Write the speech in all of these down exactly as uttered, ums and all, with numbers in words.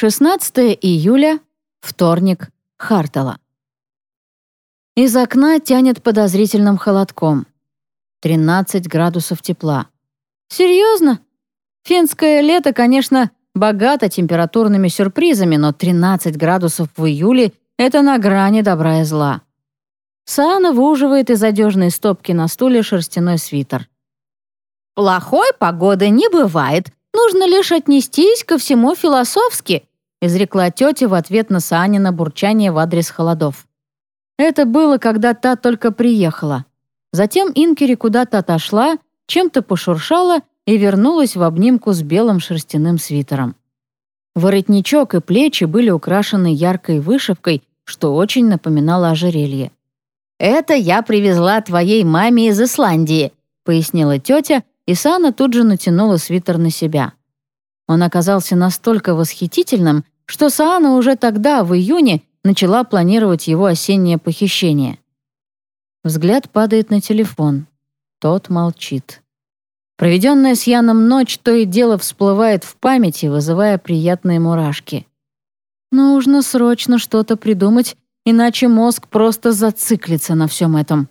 шестнадцатое июля, вторник, Хартала. Из окна тянет подозрительным холодком. тринадцать градусов тепла. Серьезно? Финское лето, конечно, богато температурными сюрпризами, но тринадцать градусов в июле — это на грани добра и зла. Саана выуживает из одежной стопки на стуле шерстяной свитер. «Плохой погоды не бывает. Нужно лишь отнестись ко всему философски», изрекла тетя в ответ на Саанина бурчание в адрес холодов. Это было, когда та только приехала. Затем Инкери куда-то отошла, чем-то пошуршала и вернулась в обнимку с белым шерстяным свитером. Воротничок и плечи были украшены яркой вышивкой, что очень напоминало ожерелье. «Это я привезла твоей маме из Исландии», — пояснила тетя, и Саана тут же натянула свитер на себя. Он оказался настолько восхитительным, что Саана уже тогда, в июне, начала планировать его осеннее похищение. Взгляд падает на телефон. Тот молчит. Проведенная с Яном ночь то и дело всплывает в памяти, вызывая приятные мурашки. Нужно срочно что-то придумать, иначе мозг просто зациклится на всем этом.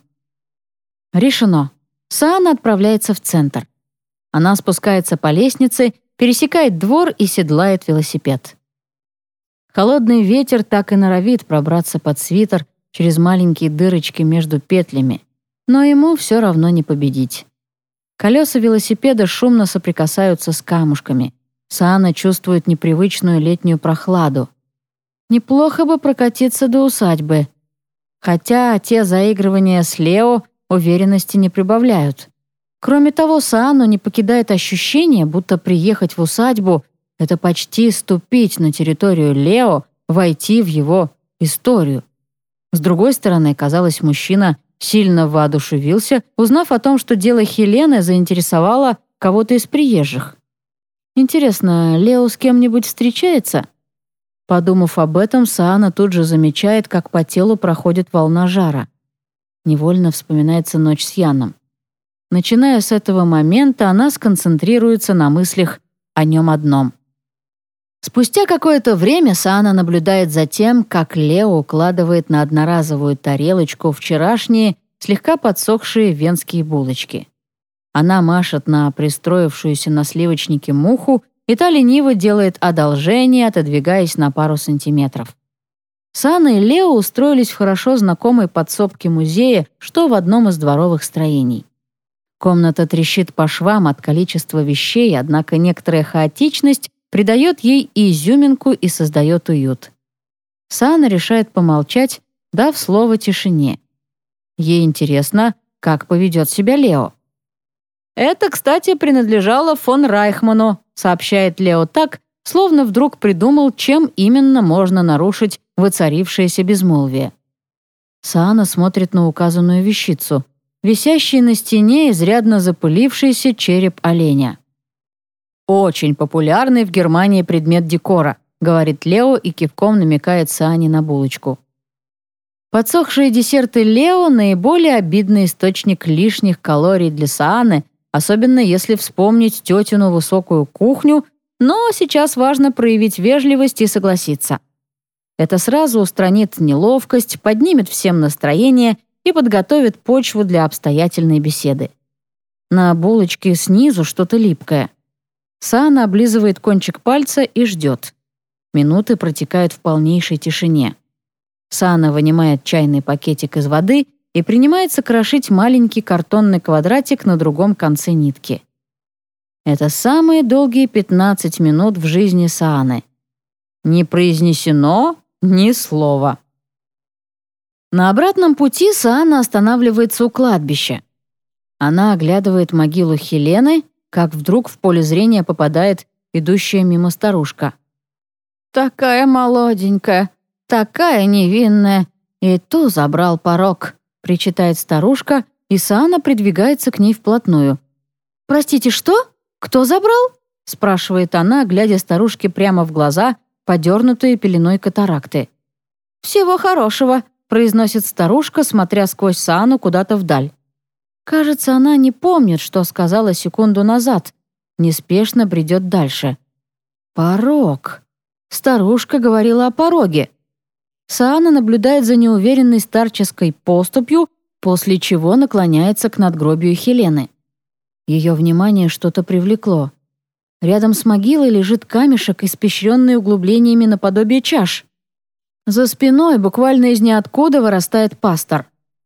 Решено. Саана отправляется в центр. Она спускается по лестнице, пересекает двор и седлает велосипед. Холодный ветер так и норовит пробраться под свитер через маленькие дырочки между петлями, но ему все равно не победить. Колеса велосипеда шумно соприкасаются с камушками. Саана чувствует непривычную летнюю прохладу. Неплохо бы прокатиться до усадьбы. Хотя те заигрывания с Лео уверенности не прибавляют. Кроме того, Саану не покидает ощущение, будто приехать в усадьбу — это почти ступить на территорию Лео, войти в его историю. С другой стороны, казалось, мужчина сильно воодушевился, узнав о том, что дело Хелены заинтересовало кого-то из приезжих. Интересно, Лео с кем-нибудь встречается? Подумав об этом, Саана тут же замечает, как по телу проходит волна жара. Невольно вспоминается ночь с Яном. Начиная с этого момента, она сконцентрируется на мыслях о нем одном. Спустя какое-то время Саана наблюдает за тем, как Лео укладывает на одноразовую тарелочку вчерашние, слегка подсохшие венские булочки. Она машет на пристроившуюся на сливочнике муху, и та лениво делает одолжение, отодвигаясь на пару сантиметров. Саана и Лео устроились в хорошо знакомой подсобке музея, что в одном из дворовых строений. Комната трещит по швам от количества вещей, однако некоторая хаотичность придает ей и изюминку и создает уют. Саана решает помолчать, дав слово тишине. Ей интересно, как поведет себя Лео. «Это, кстати, принадлежало фон Райхману», сообщает Лео так, словно вдруг придумал, чем именно можно нарушить воцарившееся безмолвие. Саана смотрит на указанную вещицу, висящий на стене изрядно запылившийся череп оленя. «Очень популярный в Германии предмет декора», говорит Лео и кивком намекает Саане на булочку. Подсохшие десерты Лео — наиболее обидный источник лишних калорий для Сааны, особенно если вспомнить тетину высокую кухню, но сейчас важно проявить вежливость и согласиться. Это сразу устранит неловкость, поднимет всем настроение и подготовит почву для обстоятельной беседы. На булочке снизу что-то липкое. Саана облизывает кончик пальца и ждет. Минуты протекают в полнейшей тишине. Саана вынимает чайный пакетик из воды и принимается крошить маленький картонный квадратик на другом конце нитки. Это самые долгие пятнадцать минут в жизни Сааны. Не произнесено ни слова. На обратном пути Саана останавливается у кладбища. Она оглядывает могилу Хелены, как вдруг в поле зрения попадает идущая мимо старушка. «Такая молоденькая, такая невинная, и ту забрал порок», причитает старушка, и Саана придвигается к ней вплотную. «Простите, что? Кто забрал?» спрашивает она, глядя старушке прямо в глаза, подернутые пеленой катаракты. «Всего хорошего», произносит старушка, смотря сквозь Саану куда-то вдаль. Кажется, она не помнит, что сказала секунду назад. Неспешно бредет дальше. «Порок». Старушка говорила о пороге. Саана наблюдает за неуверенной старческой поступью, после чего наклоняется к надгробию Хелены. Ее внимание что-то привлекло. Рядом с могилой лежит камешек, испещренный углублениями наподобие чаш. За спиной буквально из ниоткуда вырастает пастор.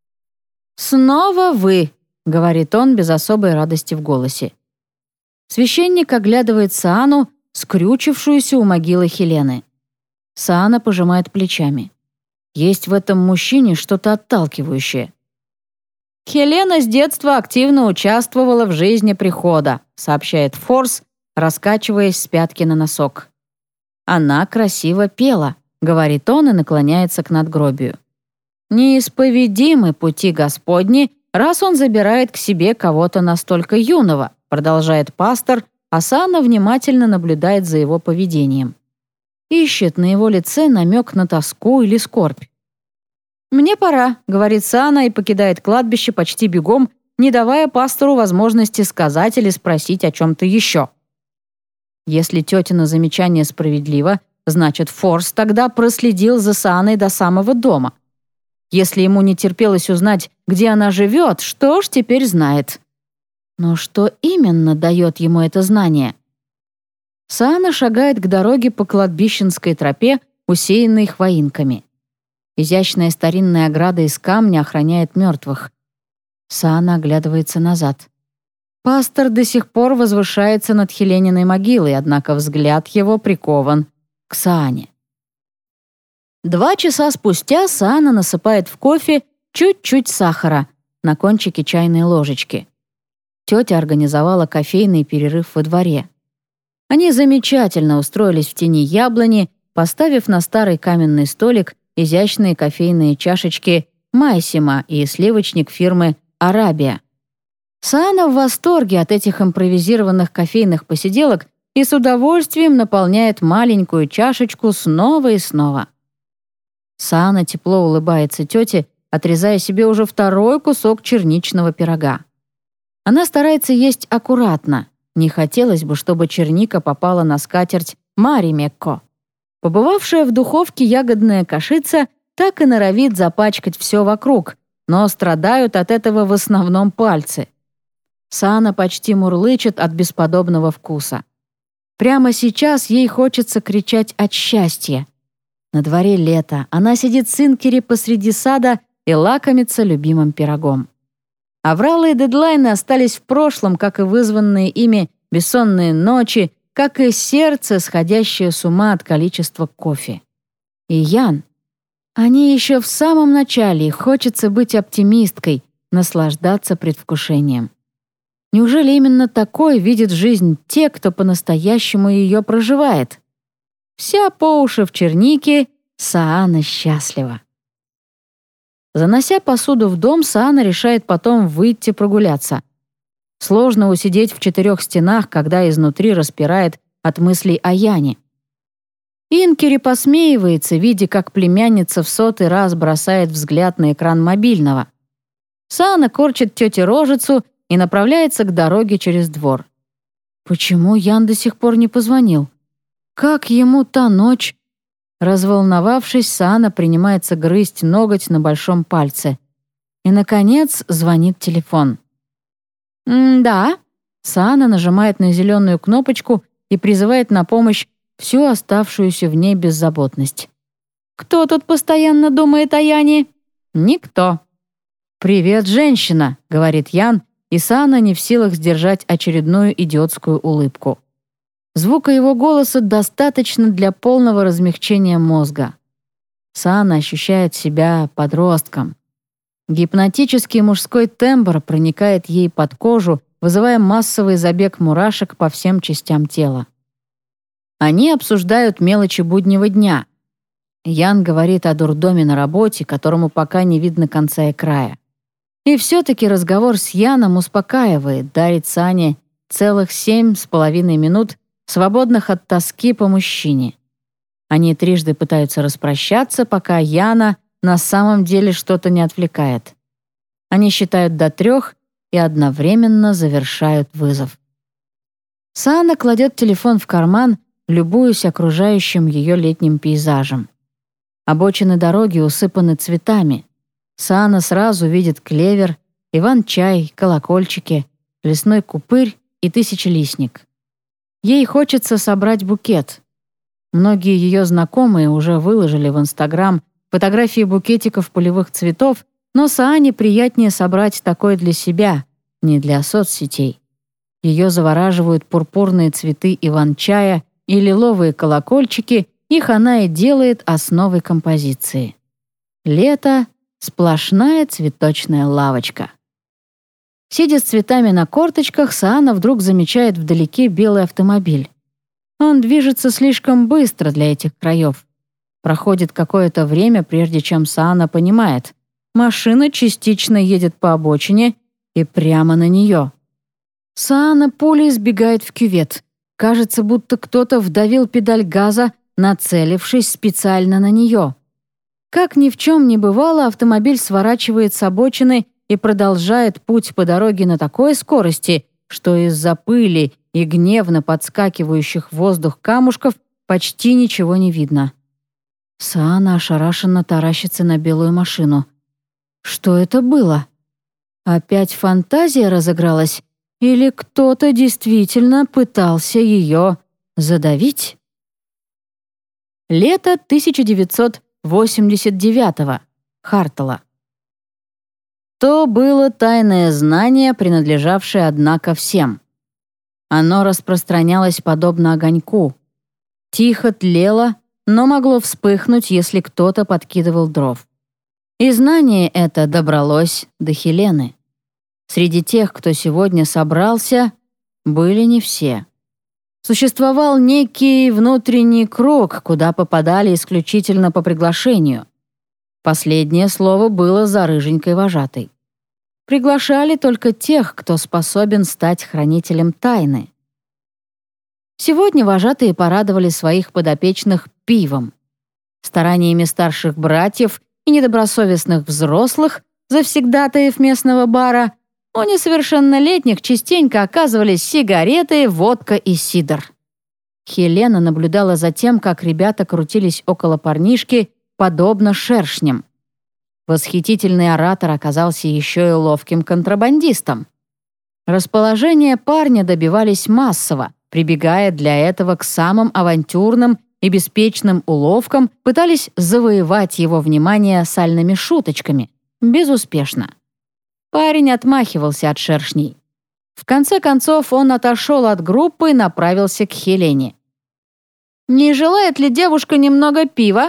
«Снова вы», — говорит он без особой радости в голосе. Священник оглядывает Саану, скрючившуюся у могилы Хелены. Саана пожимает плечами. Есть в этом мужчине что-то отталкивающее. «Хелена с детства активно участвовала в жизни прихода», сообщает Форс, раскачиваясь с пятки на носок. «Она красиво пела», — говорит он и наклоняется к надгробию. «Неисповедимы пути Господни, раз он забирает к себе кого-то настолько юного», продолжает пастор, а Саана внимательно наблюдает за его поведением. Ищет на его лице намек на тоску или скорбь. «Мне пора», — говорит Саана и покидает кладбище почти бегом, не давая пастору возможности сказать или спросить о чем-то еще. Если тетина замечание справедливо, значит, Форс тогда проследил за Сааной до самого дома. Если ему не терпелось узнать, где она живет, что ж, теперь знает. Но что именно дает ему это знание? Саана шагает к дороге по кладбищенской тропе, усеянной хвоинками. Изящная старинная ограда из камня охраняет мертвых. Саана оглядывается назад. Пастор до сих пор возвышается над Хелениной могилой, однако взгляд его прикован к Саане. Два часа спустя Саана насыпает в кофе чуть-чуть сахара на кончике чайной ложечки. Тетя организовала кофейный перерыв во дворе. Они замечательно устроились в тени яблони, поставив на старый каменный столик изящные кофейные чашечки «Майсима» и сливочник фирмы «Арабия». Саана в восторге от этих импровизированных кофейных посиделок и с удовольствием наполняет маленькую чашечку снова и снова. Саана тепло улыбается тете, отрезая себе уже второй кусок черничного пирога. Она старается есть аккуратно. Не хотелось бы, чтобы черника попала на скатерть маримекко. Побывавшая в духовке ягодная кашица так и норовит запачкать все вокруг, но страдают от этого в основном пальцы. Саана почти мурлычет от бесподобного вкуса. Прямо сейчас ей хочется кричать от счастья. На дворе лето, она сидит с Инкери посреди сада и лакомится любимым пирогом. Авралы и дедлайны остались в прошлом, как и вызванные ими бессонные ночи, как и сердце, сходящее с ума от количества кофе. И Ян. Они еще в самом начале, и хочется быть оптимисткой, наслаждаться предвкушением. Неужели именно такой видит жизнь те, кто по-настоящему ее проживает? Вся по уши в чернике, Саана счастлива. Занося посуду в дом, Саана решает потом выйти прогуляться. Сложно усидеть в четырех стенах, когда изнутри распирает от мыслей о Яне. Инкери посмеивается, видя, как племянница в сотый раз бросает взгляд на экран мобильного. Саана корчит тете рожицу и направляется к дороге через двор. Почему Ян до сих пор не позвонил? Как ему та ночь? Разволновавшись, Саана принимается грызть ноготь на большом пальце. И, наконец, звонит телефон. «М-да». Саана нажимает на зеленую кнопочку и призывает на помощь всю оставшуюся в ней беззаботность. «Кто тут постоянно думает о Яне?» «Никто». «Привет, женщина», — говорит Ян, и Саана не в силах сдержать очередную идиотскую улыбку. Звука его голоса достаточно для полного размягчения мозга. Саана ощущает себя подростком. Гипнотический мужской тембр проникает ей под кожу, вызывая массовый забег мурашек по всем частям тела. Они обсуждают мелочи буднего дня. Ян говорит о дурдоме на работе, которому пока не видно конца и края. И все-таки разговор с Яном успокаивает, дарит Саане целых семь с половиной минут, свободных от тоски по мужчине. Они трижды пытаются распрощаться, пока Яна на самом деле что-то не отвлекает. Они считают до трех и одновременно завершают вызов. Саана кладет телефон в карман любуясь окружающим ее летним пейзажем. Обочины дороги усыпаны цветами. Саана сразу видит клевер, иван-чай, колокольчики, лесной купырь и тысячелистник. Ей хочется собрать букет. Многие ее знакомые уже выложили в Инстаграм фотографии букетиков полевых цветов, но Саане приятнее собрать такое для себя, не для соцсетей. Ее завораживают пурпурные цветы иван-чая и лиловые колокольчики, их она и делает основой композиции. Лето — сплошная цветочная лавочка. Сидя с цветами на корточках, Саана вдруг замечает вдалеке белый автомобиль. Он движется слишком быстро для этих краев. Проходит какое-то время, прежде чем Саана понимает. Машина частично едет по обочине и прямо на нее. Саана пулей сбегает в кювет. Кажется, будто кто-то вдавил педаль газа, нацелившись специально на нее. Как ни в чем не бывало, автомобиль сворачивает с обочины и продолжает путь по дороге на такой скорости, что из-за пыли и гневно подскакивающих в воздух камушков почти ничего не видно. Саана ошарашенно таращится на белую машину. Что это было? Опять фантазия разыгралась? Или кто-то действительно пытался ее задавить? Лето тысяча девятьсот восемьдесят девятого. Хартала. То было тайное знание, принадлежавшее, однако, всем. Оно распространялось подобно огоньку. Тихо тлело, но могло вспыхнуть, если кто-то подкидывал дров. И знание это добралось до Хелены. Среди тех, кто сегодня собрался, были не все. Существовал некий внутренний круг, куда попадали исключительно по приглашению. Последнее слово было за рыженькой вожатой. Приглашали только тех, кто способен стать хранителем тайны. Сегодня вожатые порадовали своих подопечных пивом. Стараниями старших братьев и недобросовестных взрослых, завсегдатаев местного бара, у несовершеннолетних частенько оказывались сигареты, водка и сидр. Хелена наблюдала за тем, как ребята крутились около парнишки, подобно шершням. Восхитительный оратор оказался еще и ловким контрабандистом. Расположение парня добивались массово, прибегая для этого к самым авантюрным и беспечным уловкам, пытались завоевать его внимание сальными шуточками. Безуспешно. Парень отмахивался от шершней. В конце концов он отошел от группы и направился к Хелене. «Не желает ли девушка немного пива?»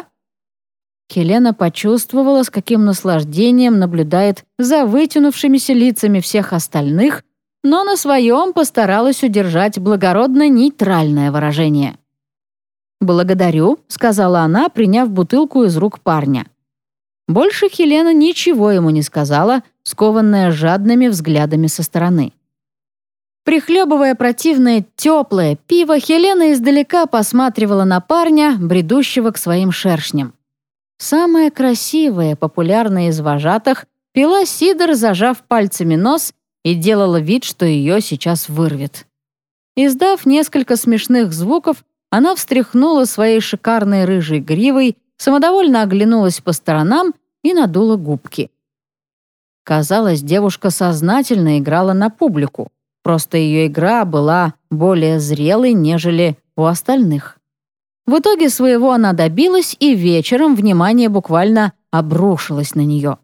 Хелена почувствовала, с каким наслаждением наблюдает за вытянувшимися лицами всех остальных, но на своем постаралась удержать благородно-нейтральное выражение. «Благодарю», — сказала она, приняв бутылку из рук парня. Больше Хелена ничего ему не сказала, скованная жадными взглядами со стороны. Прихлебывая противное теплое пиво, Хелена издалека посматривала на парня, бредущего к своим шершням. Самая красивая, популярная из вожатых, пила сидр, зажав пальцами нос, и делала вид, что ее сейчас вырвет. Издав несколько смешных звуков, она встряхнула своей шикарной рыжей гривой, самодовольно оглянулась по сторонам и надула губки. Казалось, девушка сознательно играла на публику, просто ее игра была более зрелой, нежели у остальных. В итоге своего она добилась, и вечером внимание буквально обрушилось на нее.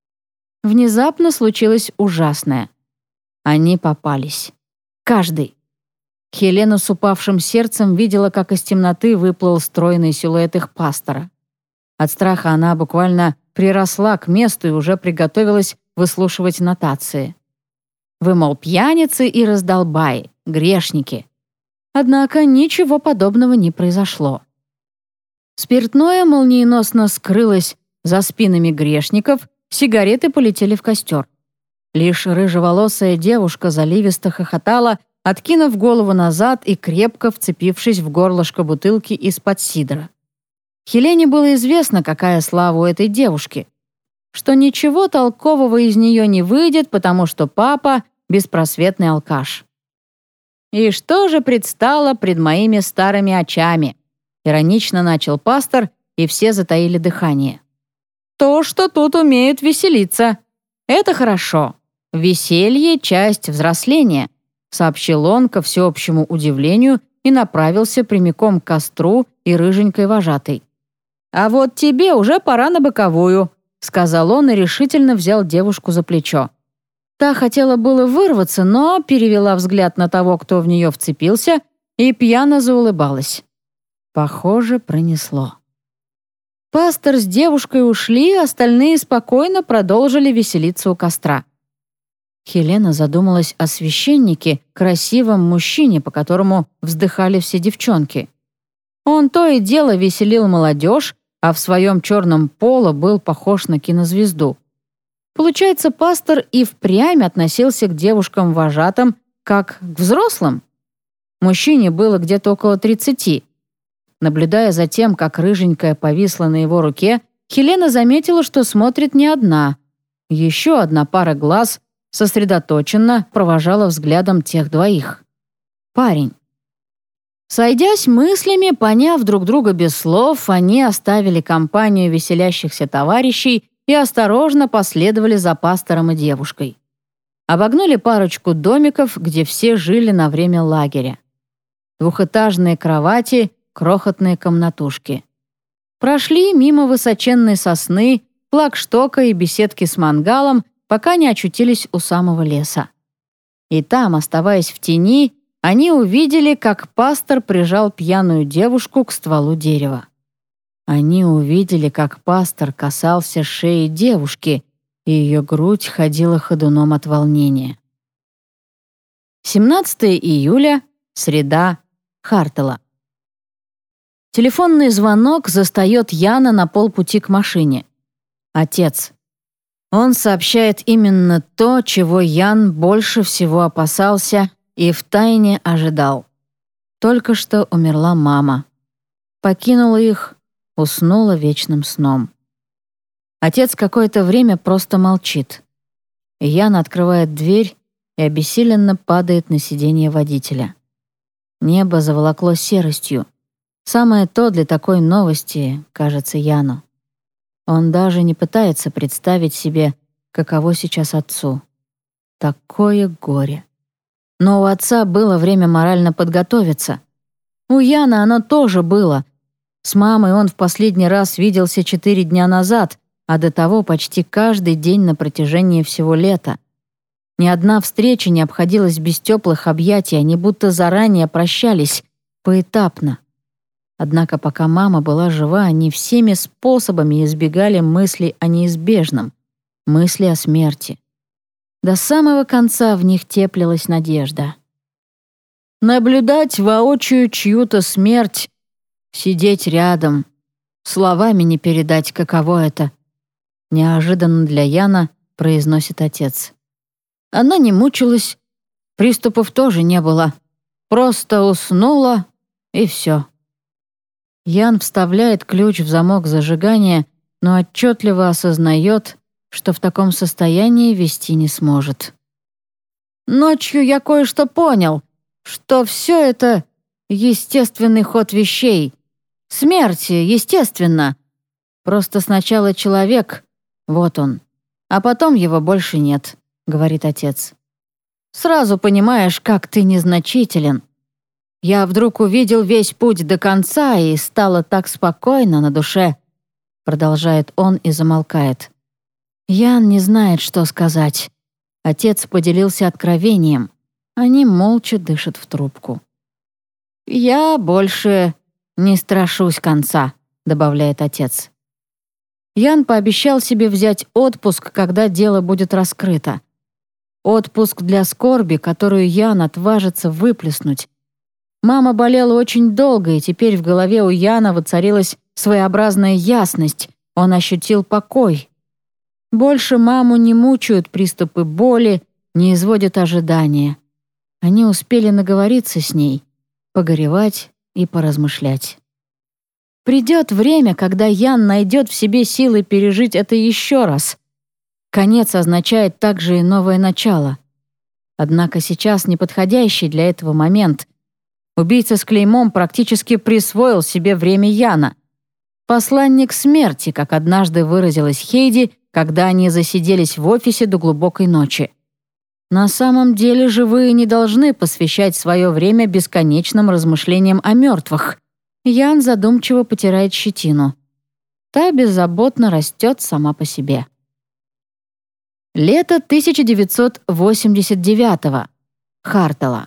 Внезапно случилось ужасное. Они попались. Каждый. Хелена с упавшим сердцем видела, как из темноты выплыл стройный силуэт их пастора. От страха она буквально приросла к месту и уже приготовилась выслушивать нотации. «Вы, мол, пьяницы и раздолбаи, грешники». Однако ничего подобного не произошло. Спиртное молниеносно скрылось за спинами грешников, сигареты полетели в костер. Лишь рыжеволосая девушка заливисто хохотала, откинув голову назад и крепко вцепившись в горлышко бутылки из-под сидра. Хелене было известно, какая слава у этой девушки, что ничего толкового из нее не выйдет, потому что папа — беспросветный алкаш. «И что же предстало пред моими старыми очами?» Иронично начал пастор, и все затаили дыхание. «То, что тут умеют веселиться. Это хорошо. Веселье — часть взросления», сообщил он ко всеобщему удивлению и направился прямиком к костру и рыженькой вожатой. «А вот тебе уже пора на боковую», — сказал он и решительно взял девушку за плечо. Та хотела было вырваться, но перевела взгляд на того, кто в нее вцепился, и пьяно заулыбалась. Похоже, пронесло. Пастор с девушкой ушли, остальные спокойно продолжили веселиться у костра. Хелена задумалась о священнике, красивом мужчине, по которому вздыхали все девчонки. Он то и дело веселил молодежь, а в своем черном поло был похож на кинозвезду. Получается, пастор и впрямь относился к девушкам-вожатым как к взрослым. Мужчине было где-то около тридцати. Наблюдая за тем, как рыженькая повисла на его руке, Хелена заметила, что смотрит не одна. Еще одна пара глаз сосредоточенно провожала взглядом тех двоих. Парень. Сойдясь мыслями, поняв друг друга без слов, они оставили компанию веселящихся товарищей и осторожно последовали за пастором и девушкой. Обогнули парочку домиков, где все жили на время лагеря. Двухэтажные кровати, крохотные комнатушки. Прошли мимо высоченной сосны, флагштока и беседки с мангалом, пока не очутились у самого леса. И там, оставаясь в тени, они увидели, как пастор прижал пьяную девушку к стволу дерева. Они увидели, как пастор касался шеи девушки, и ее грудь ходила ходуном от волнения. семнадцатого июля, среда, Хартала. Телефонный звонок застает Яна на полпути к машине. Отец. Он сообщает именно то, чего Ян больше всего опасался и втайне ожидал. Только что умерла мама. Покинула их, уснула вечным сном. Отец какое-то время просто молчит. Ян открывает дверь и обессиленно падает на сиденье водителя. Небо заволокло серостью. Самое то для такой новости, кажется Яну. Он даже не пытается представить себе, каково сейчас отцу. Такое горе. Но у отца было время морально подготовиться. У Яна оно тоже было. С мамой он в последний раз виделся четыре дня назад, а до того почти каждый день на протяжении всего лета. Ни одна встреча не обходилась без теплых объятий, они будто заранее прощались, поэтапно. Однако пока мама была жива, они всеми способами избегали мыслей о неизбежном, мысли о смерти. До самого конца в них теплилась надежда. Наблюдать воочию чью-то смерть, сидеть рядом, словами не передать, каково это. Неожиданно для Яна произносит отец. Она не мучилась, приступов тоже не было. Просто уснула, и все. Ян вставляет ключ в замок зажигания, но отчетливо осознает, что в таком состоянии вести не сможет. Ночью я кое-что понял, что все это естественный ход вещей. Смерть, естественно. Просто сначала человек, вот он, а потом его больше нет, говорит отец. Сразу понимаешь, как ты незначителен. Я вдруг увидел весь путь до конца, и стало так спокойно на душе, продолжает он и замолкает. Ян не знает, что сказать. Отец поделился откровением. Они молча дышат в трубку. «Я больше не страшусь конца», — добавляет отец. Ян пообещал себе взять отпуск, когда дело будет раскрыто. Отпуск для скорби, которую Ян отважится выплеснуть. Мама болела очень долго, и теперь в голове у Яна воцарилась своеобразная ясность. Он ощутил покой. Больше маму не мучают приступы боли, не изводят ожидания. Они успели наговориться с ней, погоревать и поразмышлять. Придет время, когда Ян найдет в себе силы пережить это еще раз. Конец означает также и новое начало. Однако сейчас неподходящий для этого момент. Убийца с клеймом практически присвоил себе время Яна. Посланник смерти, как однажды выразилась Хейди, когда они засиделись в офисе до глубокой ночи. На самом деле живые не должны посвящать свое время бесконечным размышлениям о мертвых. Ян задумчиво потирает щетину. Та беззаботно растет сама по себе. Лето тысяча девятьсот восемьдесят девятого. Хартала.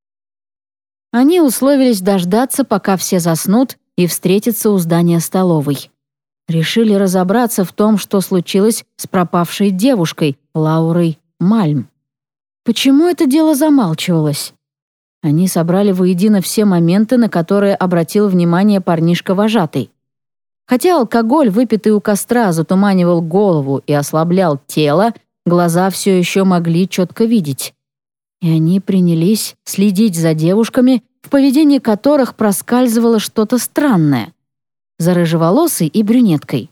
Они условились дождаться, пока все заснут, и встретиться у здания столовой. Решили разобраться в том, что случилось с пропавшей девушкой Лаурой Мальм. Почему это дело замалчивалось? Они собрали воедино все моменты, на которые обратил внимание парнишка-вожатый. Хотя алкоголь, выпитый у костра, затуманивал голову и ослаблял тело, глаза все еще могли четко видеть. И они принялись следить за девушками, в поведении которых проскальзывало что-то странное. За рыжеволосой и брюнеткой.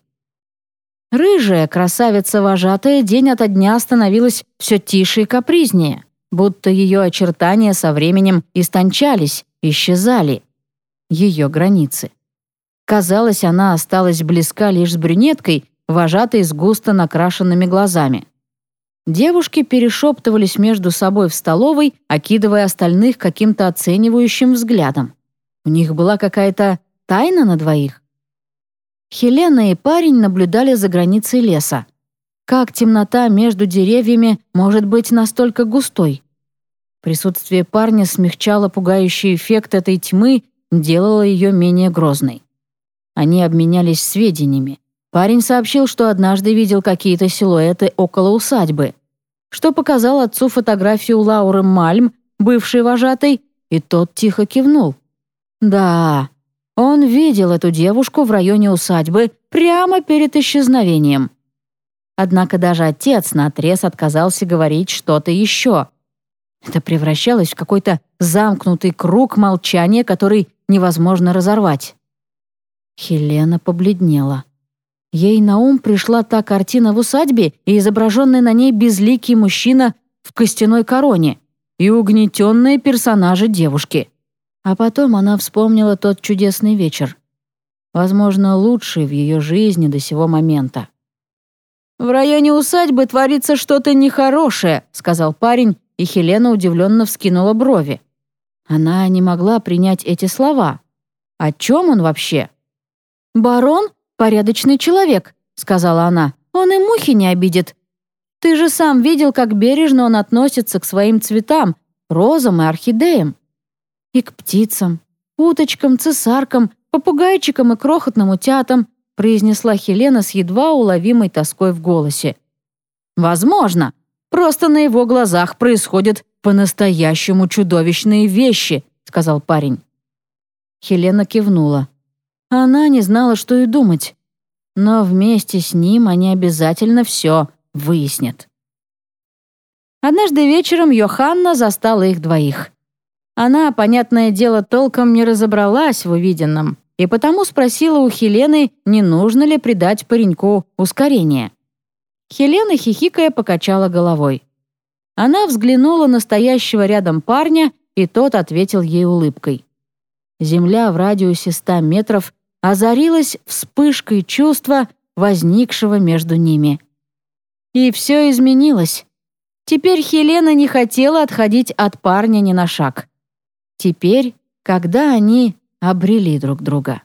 Рыжая красавица-вожатая день ото дня становилась все тише и капризнее, будто ее очертания со временем истончались, исчезали. Ее границы. Казалось, она осталась близка лишь с брюнеткой, вожатой с густо накрашенными глазами. Девушки перешептывались между собой в столовой, окидывая остальных каким-то оценивающим взглядом. У них была какая-то тайна на двоих. Хелена и парень наблюдали за границей леса. Как темнота между деревьями может быть настолько густой? Присутствие парня смягчало пугающий эффект этой тьмы, делало ее менее грозной. Они обменялись сведениями. Парень сообщил, что однажды видел какие-то силуэты около усадьбы, что показал отцу фотографию Лауры Мальм, бывшей вожатой, и тот тихо кивнул. Да, он видел эту девушку в районе усадьбы прямо перед исчезновением. Однако даже отец наотрез отказался говорить что-то еще. Это превращалось в какой-то замкнутый круг молчания, который невозможно разорвать. Хелена побледнела. Ей на ум пришла та картина в усадьбе и изображенный на ней безликий мужчина в костяной короне и угнетенные персонажи девушки. А потом она вспомнила тот чудесный вечер. Возможно, лучший в ее жизни до сего момента. «В районе усадьбы творится что-то нехорошее», — сказал парень, и Хелена удивленно вскинула брови. Она не могла принять эти слова. О чем он вообще? «Барон — порядочный человек», — сказала она. «Он и мухи не обидит. Ты же сам видел, как бережно он относится к своим цветам, розам и орхидеям. И к птицам, уточкам, цесаркам, попугайчикам и крохотным утятам», произнесла Хелена с едва уловимой тоской в голосе. «Возможно, просто на его глазах происходят по-настоящему чудовищные вещи», сказал парень. Хелена кивнула. Она не знала, что и думать. Но вместе с ним они обязательно все выяснят. Однажды вечером Йоханна застала их двоих. Она, понятное дело, толком не разобралась в увиденном, и потому спросила у Хелены, не нужно ли придать пареньку ускорение. Хелена, хихикая, покачала головой. Она взглянула на стоящего рядом парня, и тот ответил ей улыбкой. Земля в радиусе ста метров озарилась вспышкой чувства, возникшего между ними. И все изменилось. Теперь Хелена не хотела отходить от парня ни на шаг. Теперь, когда они обрели друг друга.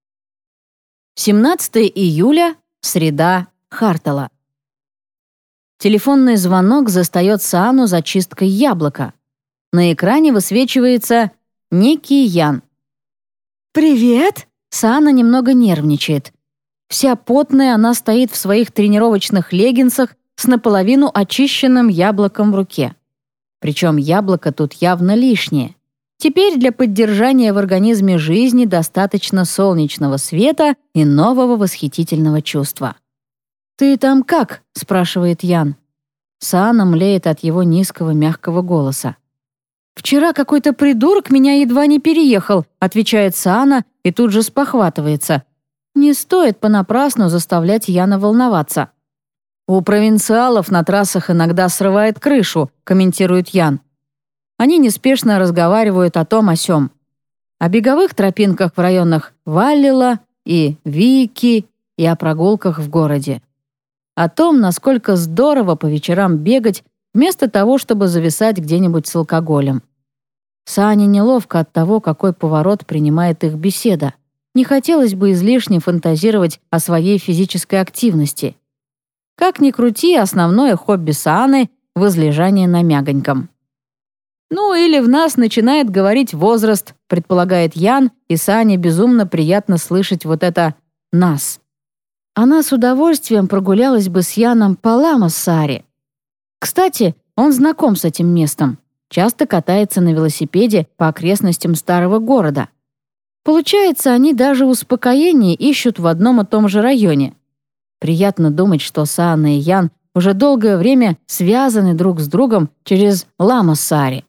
семнадцатого июля, среда, Хартала. Телефонный звонок застает Саану за чисткой яблока. На экране высвечивается некий Ян. «Привет!» Саана немного нервничает. Вся потная она стоит в своих тренировочных леггинсах с наполовину очищенным яблоком в руке. Причем яблоко тут явно лишнее. Теперь для поддержания в организме жизни достаточно солнечного света и нового восхитительного чувства. «Ты там как?» — спрашивает Ян. Саана млеет от его низкого мягкого голоса. «Вчера какой-то придурок меня едва не переехал», — отвечает Саана и тут же спохватывается. Не стоит понапрасну заставлять Яна волноваться. «У провинциалов на трассах иногда срывает крышу», — комментирует Ян. Они неспешно разговаривают о том о сём. О беговых тропинках в районах Валлила и Вики и о прогулках в городе. О том, насколько здорово по вечерам бегать, вместо того, чтобы зависать где-нибудь с алкоголем. Сане неловко от того, какой поворот принимает их беседа. Не хотелось бы излишне фантазировать о своей физической активности. Как ни крути, основное хобби Сааны — возлежание на мягоньком. «Ну или в нас начинает говорить возраст», — предполагает Ян, и Сане безумно приятно слышать вот это «нас». Она с удовольствием прогулялась бы с Яном по Ламассааре. Кстати, он знаком с этим местом, часто катается на велосипеде по окрестностям старого города. Получается, они даже успокоение ищут в одном и том же районе. Приятно думать, что Саана и Ян уже долгое время связаны друг с другом через Ламассааре.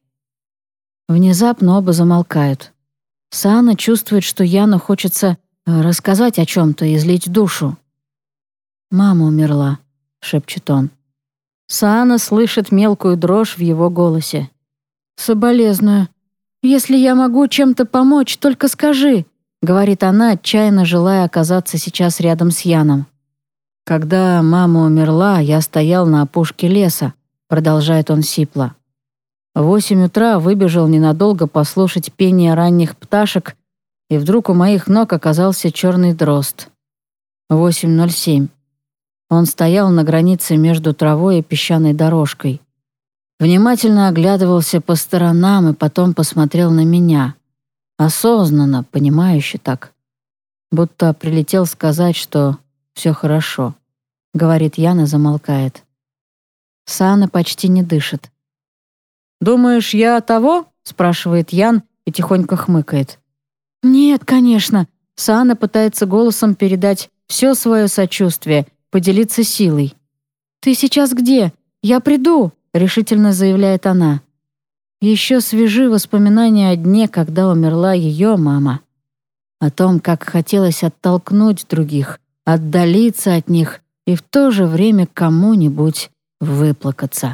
Внезапно оба замолкают. Саана чувствует, что Яну хочется рассказать о чем-то, излить душу. «Мама умерла», — шепчет он. Саана слышит мелкую дрожь в его голосе. «Соболезную. Если я могу чем-то помочь, только скажи», — говорит она, отчаянно желая оказаться сейчас рядом с Яном. «Когда мама умерла, я стоял на опушке леса», — продолжает он сипло. В восемь утра выбежал ненадолго послушать пение ранних пташек, и вдруг у моих ног оказался черный дрозд. восемь ноль семь. Он стоял на границе между травой и песчаной дорожкой. Внимательно оглядывался по сторонам и потом посмотрел на меня. Осознанно, понимающе так. Будто прилетел сказать, что все хорошо. Говорит Ян и замолкает. Саана почти не дышит. «Думаешь, я того?» — спрашивает Ян и тихонько хмыкает. «Нет, конечно». Саана пытается голосом передать все свое сочувствие, поделиться силой. «Ты сейчас где? Я приду», — решительно заявляет она. Еще свежи воспоминания о дне, когда умерла ее мама. О том, как хотелось оттолкнуть других, отдалиться от них и в то же время кому-нибудь выплакаться.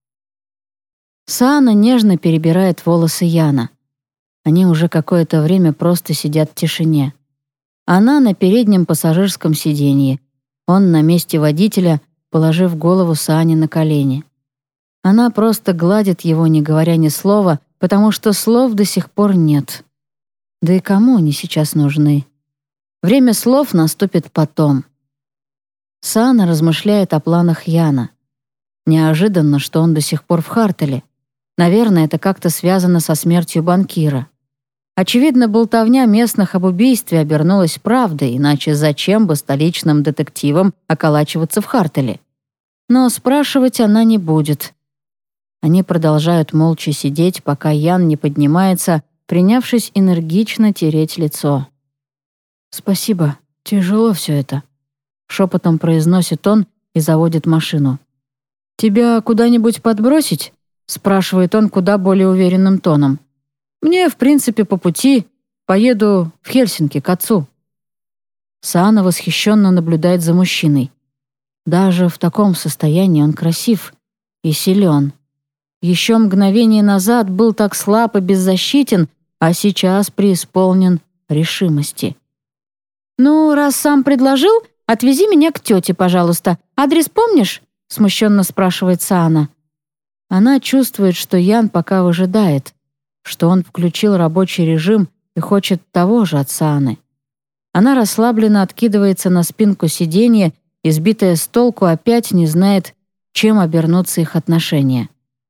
Саана нежно перебирает волосы Яна. Они уже какое-то время просто сидят в тишине. Она на переднем пассажирском сиденье. Он на месте водителя, положив голову Саане на колени. Она просто гладит его, не говоря ни слова, потому что слов до сих пор нет. Да и кому они сейчас нужны? Время слов наступит потом. Саана размышляет о планах Яна. Неожиданно, что он до сих пор в Хартеле. Наверное, это как-то связано со смертью банкира. Очевидно, болтовня местных об убийстве обернулась правдой, иначе зачем бы столичным детективам околачиваться в Хартеле? Но спрашивать она не будет. Они продолжают молча сидеть, пока Ян не поднимается, принявшись энергично тереть лицо. «Спасибо, тяжело все это», — шепотом произносит он и заводит машину. «Тебя куда-нибудь подбросить?» — спрашивает он куда более уверенным тоном. «Мне, в принципе, по пути. Поеду в Хельсинки к отцу». Саана восхищенно наблюдает за мужчиной. Даже в таком состоянии он красив и силен. Еще мгновение назад был так слаб и беззащитен, а сейчас преисполнен решимости. «Ну, раз сам предложил, отвези меня к тете, пожалуйста. Адрес помнишь?» — смущенно спрашивает Саана. Она чувствует, что Ян пока выжидает, что он включил рабочий режим и хочет того же от Сааны. Она расслабленно откидывается на спинку сиденья и, сбитая с толку, опять не знает, чем обернутся их отношения.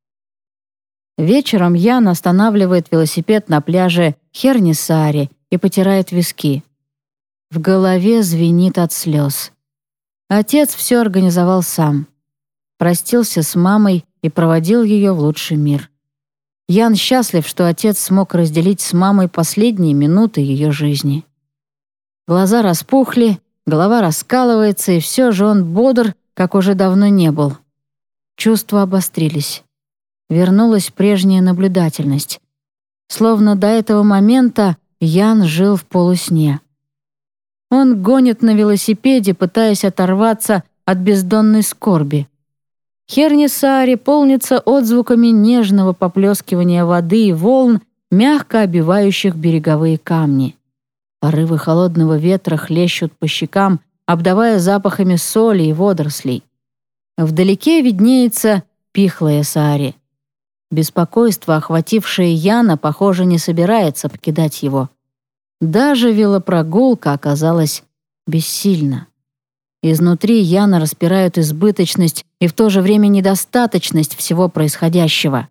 Вечером Ян останавливает велосипед на пляже Хернисааре и потирает виски. В голове звенит от слез. Отец все организовал сам. Простился с мамой и проводил ее в лучший мир. Ян счастлив, что отец смог разделить с мамой последние минуты ее жизни. Глаза распухли, голова раскалывается, и все же он бодр, как уже давно не был. Чувства обострились. Вернулась прежняя наблюдательность. Словно до этого момента Ян жил в полусне. Он гонит на велосипеде, пытаясь оторваться от бездонной скорби. Херни-Саари полнится отзвуками нежного поплескивания воды и волн, мягко обивающих береговые камни. Порывы холодного ветра хлещут по щекам, обдавая запахами соли и водорослей. Вдалеке виднеется пихлая Саари. Беспокойство, охватившее Яна, похоже, не собирается покидать его. Даже велопрогулка оказалась бессильна. Изнутри Яна распирают избыточность и в то же время недостаточность всего происходящего.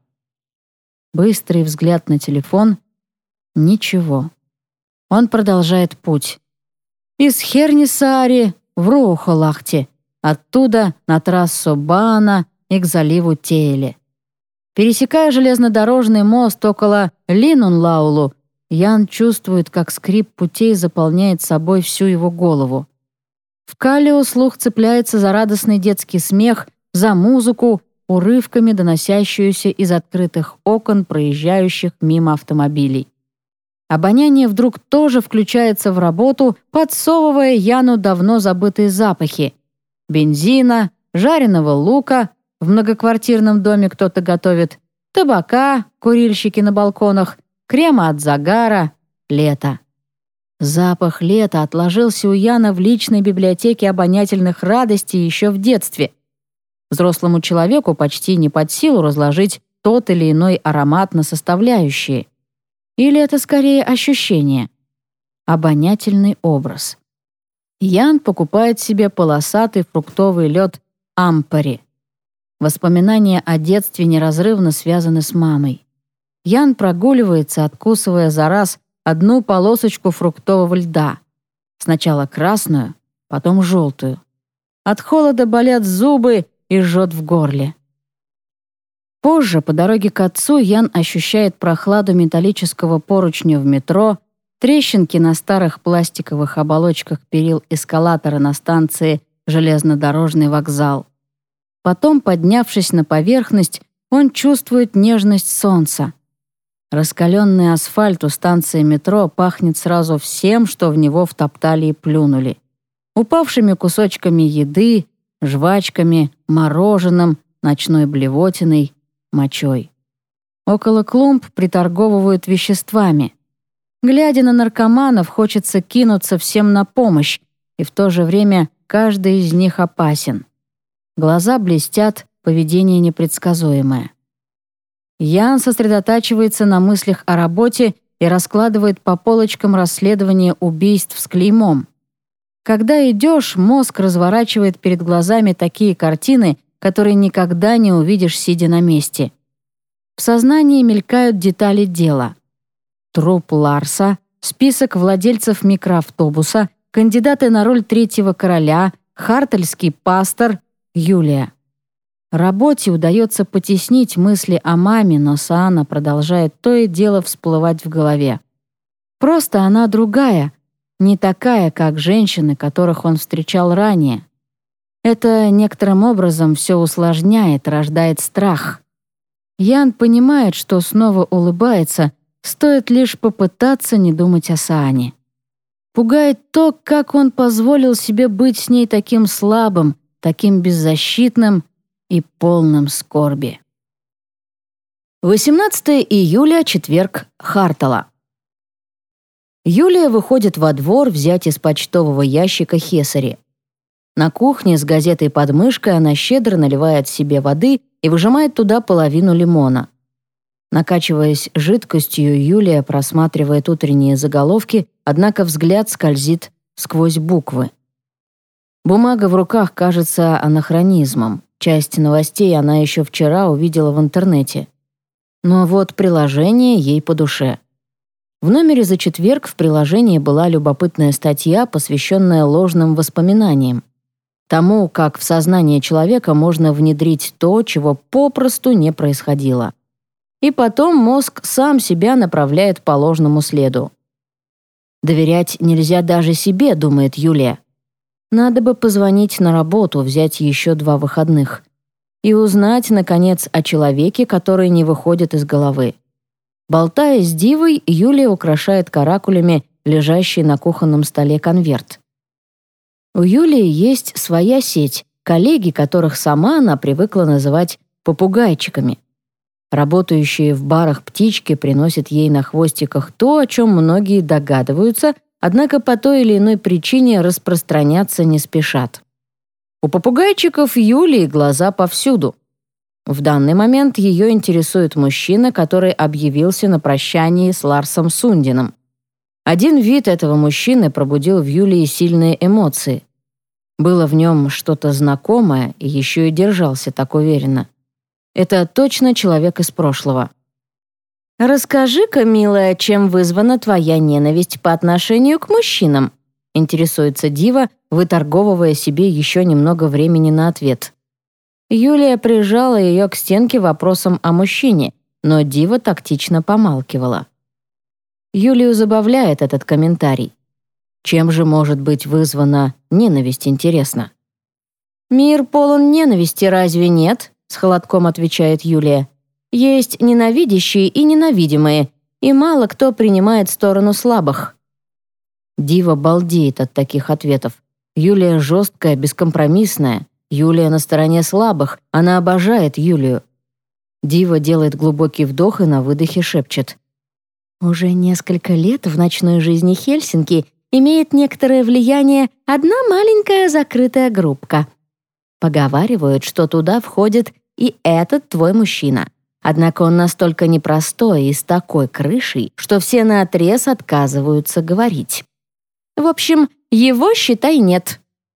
Быстрый взгляд на телефон — ничего. Он продолжает путь. Из Херни-Саари в Руухолахте, оттуда на трассу Баана и к заливу Тейле. Пересекая железнодорожный мост около Линунлаулу, Ян чувствует, как скрип путей заполняет собой всю его голову. В Калио слух цепляется за радостный детский смех, за музыку, урывками доносящуюся из открытых окон проезжающих мимо автомобилей. Обоняние вдруг тоже включается в работу, подсовывая Яну давно забытые запахи. Бензина, жареного лука, в многоквартирном доме кто-то готовит, табака, курильщики на балконах, крема от загара, лето. Запах лета отложился у Яна в личной библиотеке обонятельных радостей еще в детстве. Взрослому человеку почти не под силу разложить тот или иной аромат на составляющие. Или это скорее ощущение? Обонятельный образ. Ян покупает себе полосатый фруктовый лед Ампари. Воспоминания о детстве неразрывно связаны с мамой. Ян прогуливается, откусывая за раз одну полосочку фруктового льда. Сначала красную, потом желтую. От холода болят зубы и жжет в горле. Позже, по дороге к отцу, Ян ощущает прохладу металлического поручня в метро, трещинки на старых пластиковых оболочках перил эскалатора на станции «Железнодорожный вокзал». Потом, поднявшись на поверхность, он чувствует нежность солнца. Раскаленный асфальт у станции метро пахнет сразу всем, что в него втоптали и плюнули. Упавшими кусочками еды, жвачками, мороженым, ночной блевотиной, мочой. Около клумб приторговывают веществами. Глядя на наркоманов, хочется кинуться всем на помощь, и в то же время каждый из них опасен. Глаза блестят, поведение непредсказуемое. Ян сосредотачивается на мыслях о работе и раскладывает по полочкам расследование убийств с клеймом. Когда идешь, мозг разворачивает перед глазами такие картины, которые никогда не увидишь, сидя на месте. В сознании мелькают детали дела. Труп Ларса, список владельцев микроавтобуса, кандидаты на роль третьего короля, хартельский пастор, Юлия. Работе удается потеснить мысли о маме, но Саана продолжает то и дело всплывать в голове. Просто она другая, не такая, как женщины, которых он встречал ранее. Это некоторым образом все усложняет, рождает страх. Ян понимает, что снова улыбается, стоит лишь попытаться не думать о Саане. Пугает то, как он позволил себе быть с ней таким слабым, таким беззащитным и полным скорби. восемнадцатого июля, четверг, Хартала. Юлия выходит во двор взять из почтового ящика хесари. На кухне с газетой под мышкой она щедро наливает себе воды и выжимает туда половину лимона. Накачиваясь жидкостью, Юлия просматривает утренние заголовки, однако взгляд скользит сквозь буквы. Бумага в руках кажется анахронизмом. Часть новостей она еще вчера увидела в интернете. Но вот приложение ей по душе. В номере за четверг в приложении была любопытная статья, посвященная ложным воспоминаниям. Тому, как в сознание человека можно внедрить то, чего попросту не происходило. И потом мозг сам себя направляет по ложному следу. «Доверять нельзя даже себе», — думает Юлия. «Надо бы позвонить на работу, взять еще два выходных. И узнать, наконец, о человеке, который не выходит из головы». Болтая с Дивой, Юлия украшает каракулями лежащий на кухонном столе конверт. У Юлии есть своя сеть, коллеги, которых сама она привыкла называть попугайчиками. Работающие в барах птички приносят ей на хвостиках то, о чем многие догадываются, однако по той или иной причине распространяться не спешат. У попугайчиков Юлии глаза повсюду. В данный момент ее интересует мужчина, который объявился на прощании с Ларсом Сундином. Один вид этого мужчины пробудил в Юлии сильные эмоции. Было в нем что-то знакомое, и еще и держался так уверенно. Это точно человек из прошлого. «Расскажи-ка, милая, чем вызвана твоя ненависть по отношению к мужчинам?» интересуется Дива, выторговывая себе еще немного времени на ответ. Юлия прижала ее к стенке вопросом о мужчине, но Дива тактично помалкивала. Юлию забавляет этот комментарий. Чем же может быть вызвана ненависть, интересно? «Мир полон ненависти, разве нет?» — с холодком отвечает Юлия. «Есть ненавидящие и ненавидимые, и мало кто принимает сторону слабых». Дива балдеет от таких ответов. Юлия жесткая, бескомпромиссная. Юлия на стороне слабых, она обожает Юлию. Дива делает глубокий вдох и на выдохе шепчет. «Уже несколько лет в ночной жизни Хельсинки имеет некоторое влияние одна маленькая закрытая группка. Поговаривают, что туда входит и этот твой мужчина. Однако он настолько непростой и с такой крышей, что все наотрез отказываются говорить. В общем, его, считай, нет».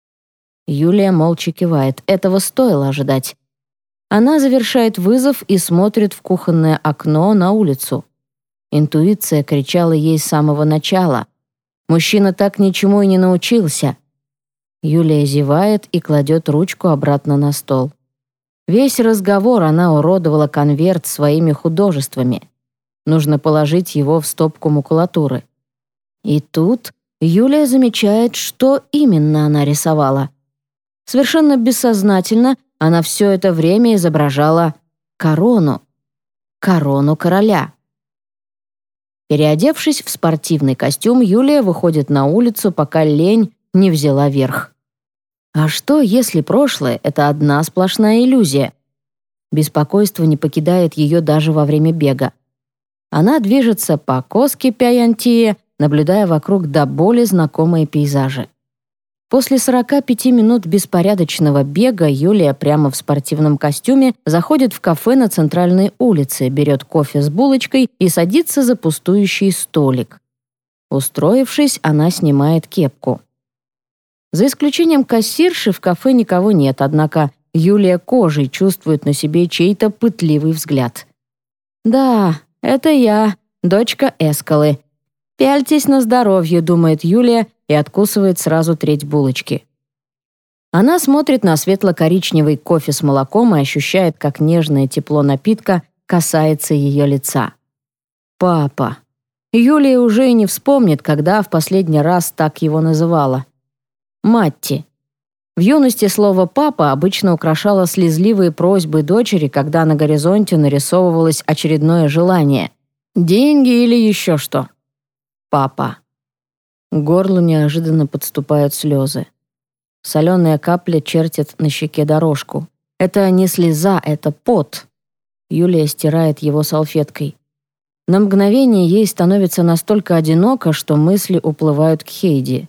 Юлия молча кивает. Этого стоило ожидать. Она завершает вызов и смотрит в кухонное окно на улицу. Интуиция кричала ей с самого начала. Мужчина так ничему и не научился. Юлия зевает и кладет ручку обратно на стол. Весь разговор она уродовала конверт своими художествами. Нужно положить его в стопку макулатуры. И тут Юлия замечает, что именно она рисовала. Совершенно бессознательно она все это время изображала корону. Корону короля. Переодевшись в спортивный костюм, Юлия выходит на улицу, пока лень не взяла верх. А что, если прошлое — это одна сплошная иллюзия? Беспокойство не покидает ее даже во время бега. Она движется по Коски-Пяянтие, наблюдая вокруг до боли знакомые пейзажи. После сорока пяти минут беспорядочного бега Юлия прямо в спортивном костюме заходит в кафе на центральной улице, берет кофе с булочкой и садится за пустующий столик. Устроившись, она снимает кепку. За исключением кассирши в кафе никого нет, однако Юлия кожей чувствует на себе чей-то пытливый взгляд. «Да, это я, дочка Эскалы. Пяльтесь на здоровье», — думает Юлия и откусывает сразу треть булочки. Она смотрит на светло-коричневый кофе с молоком и ощущает, как нежное тепло напитка касается ее лица. «Папа». Юлия уже и не вспомнит, когда в последний раз так его называла. «Матти». В юности слово «папа» обычно украшало слезливые просьбы дочери, когда на горизонте нарисовывалось очередное желание. Деньги или еще что. «Папа». К горлу неожиданно подступают слезы. Соленая капля чертит на щеке дорожку. Это не слеза, это пот. Юлия стирает его салфеткой. На мгновение ей становится настолько одиноко, что мысли уплывают к Хейди.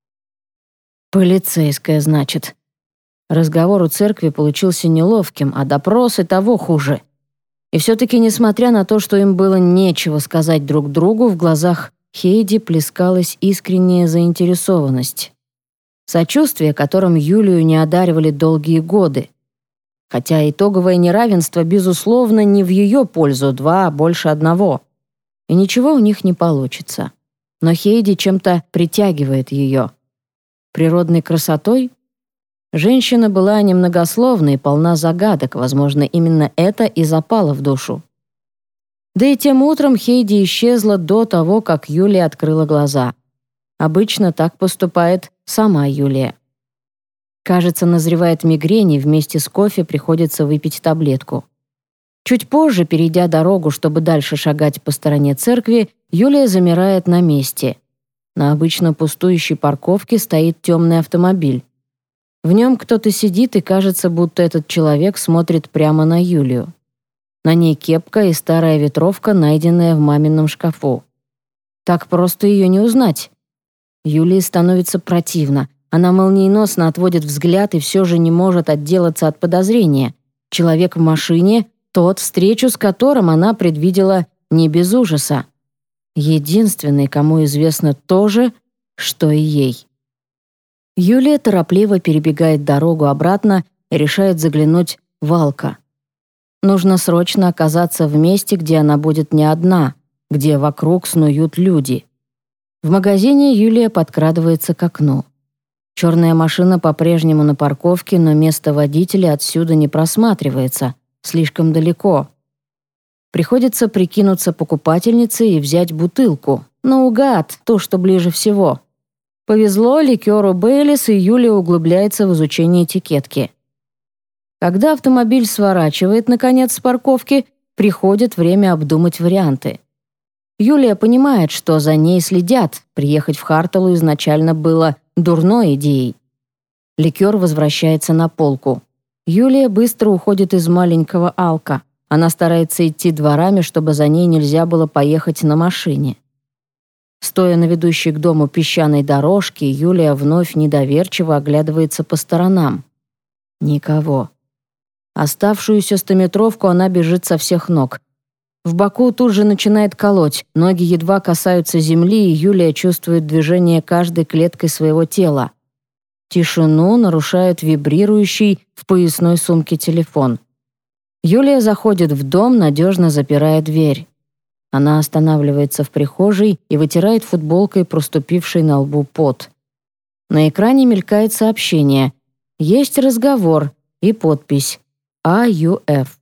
«Полицейская, значит». Разговор у церкви получился неловким, а допрос и того хуже. И все-таки, несмотря на то, что им было нечего сказать друг другу, в глазах Хейди плескалась искренняя заинтересованность. Сочувствие, которым Юлию не одаривали долгие годы. Хотя итоговое неравенство, безусловно, не в ее пользу, два больше одного. И ничего у них не получится. Но Хейди чем-то притягивает ее. Природной красотой? Женщина была немногословна и полна загадок, возможно, именно это и запало в душу. Да и тем утром Хейди исчезла до того, как Юлия открыла глаза. Обычно так поступает сама Юлия. Кажется, назревает мигрень, и вместе с кофе приходится выпить таблетку. Чуть позже, перейдя дорогу, чтобы дальше шагать по стороне церкви, Юлия замирает на месте. На обычно пустующей парковке стоит темный автомобиль. В нем кто-то сидит, и кажется, будто этот человек смотрит прямо на Юлию. На ней кепка и старая ветровка, найденная в мамином шкафу. Так просто ее не узнать. Юлии становится противно. Она молниеносно отводит взгляд и все же не может отделаться от подозрения. Человек в машине — тот, встречу с которым она предвидела не без ужаса. Единственный, кому известно то же, что и ей. Юлия торопливо перебегает дорогу обратно и решает заглянуть в Алко. Нужно срочно оказаться в месте, где она будет не одна, где вокруг снуют люди. В магазине Юлия подкрадывается к окну. Черная машина по-прежнему на парковке, но место водителя отсюда не просматривается, слишком далеко. Приходится прикинуться покупательницей и взять бутылку. Наугад, то, что ближе всего. Повезло ликеру Бейлис, и Юлия углубляется в изучение этикетки. Когда автомобиль сворачивает, наконец, с парковки, приходит время обдумать варианты. Юлия понимает, что за ней следят. Приехать в Харталу изначально было дурной идеей. Ликер возвращается на полку. Юлия быстро уходит из маленького Алко. Она старается идти дворами, чтобы за ней нельзя было поехать на машине. Стоя на ведущей к дому песчаной дорожке, Юлия вновь недоверчиво оглядывается по сторонам. Никого. Оставшуюся стометровку она бежит со всех ног. В боку тут же начинает колоть, ноги едва касаются земли, и Юлия чувствует движение каждой клеткой своего тела. Тишину нарушает вибрирующий в поясной сумке телефон. Юлия заходит в дом, надежно запирая дверь. Она останавливается в прихожей и вытирает футболкой проступивший на лбу пот. На экране мелькает сообщение. Есть разговор и подпись «А Ю Эф»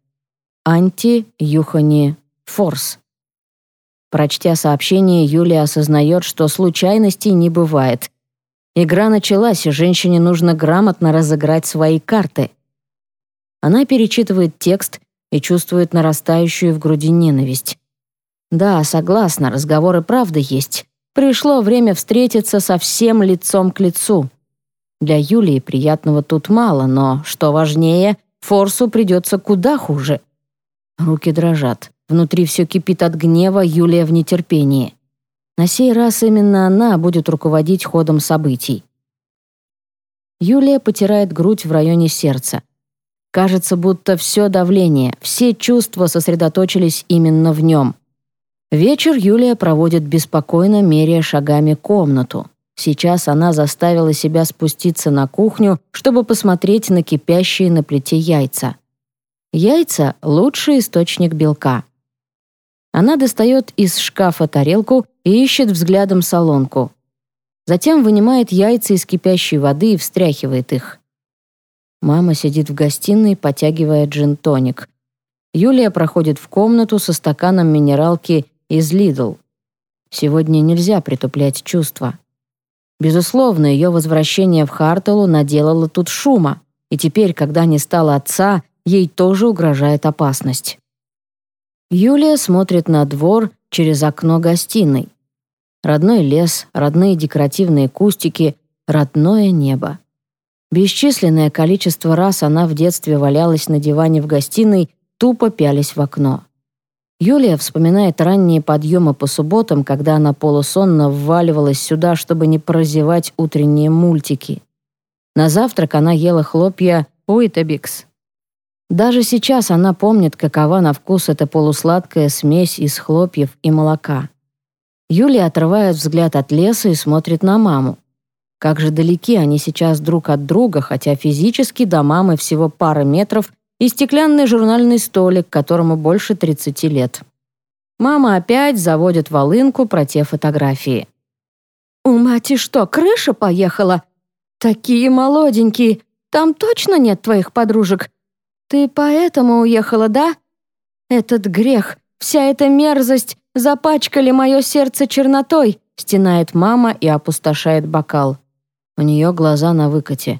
«Анти-Юхани Форс». Прочтя сообщение, Юлия осознает, что случайностей не бывает. Игра началась, и женщине нужно грамотно разыграть свои карты. Она перечитывает текст и чувствует нарастающую в груди ненависть. Да, согласна, разговор и правда есть. Пришло время встретиться со всем лицом к лицу. Для Юлии приятного тут мало, но, что важнее, Форсу придется куда хуже. Руки дрожат. Внутри все кипит от гнева, Юлия в нетерпении. На сей раз именно она будет руководить ходом событий. Юлия потирает грудь в районе сердца. Кажется, будто все давление, все чувства сосредоточились именно в нем. Вечер Юлия проводит беспокойно, меряя шагами комнату. Сейчас она заставила себя спуститься на кухню, чтобы посмотреть на кипящие на плите яйца. Яйца — лучший источник белка. Она достает из шкафа тарелку и ищет взглядом солонку. Затем вынимает яйца из кипящей воды и встряхивает их. Мама сидит в гостиной, потягивая джин-тоник. Юлия проходит в комнату со стаканом минералки из Lidl. Сегодня нельзя притуплять чувства. Безусловно, ее возвращение в Харталу наделало тут шума, и теперь, когда не стало отца, ей тоже угрожает опасность. Юлия смотрит на двор через окно гостиной. Родной лес, родные декоративные кустики, родное небо. Бесчисленное количество раз она в детстве валялась на диване в гостиной, тупо пялись в окно. Юлия вспоминает ранние подъемы по субботам, когда она полусонно вваливалась сюда, чтобы не прозевать утренние мультики. На завтрак она ела хлопья Уитебикс. Даже сейчас она помнит, какова на вкус эта полусладкая смесь из хлопьев и молока. Юлия отрывает взгляд от леса и смотрит на маму. Как же далеки они сейчас друг от друга, хотя физически до мамы всего пара метров и стеклянный журнальный столик, которому больше тридцати лет. Мама опять заводит волынку про те фотографии. «У мати что, крыша поехала? Такие молоденькие. Там точно нет твоих подружек? Ты поэтому уехала, да? Этот грех, вся эта мерзость запачкали мое сердце чернотой», стенает мама и опустошает бокал. У нее глаза на выкате.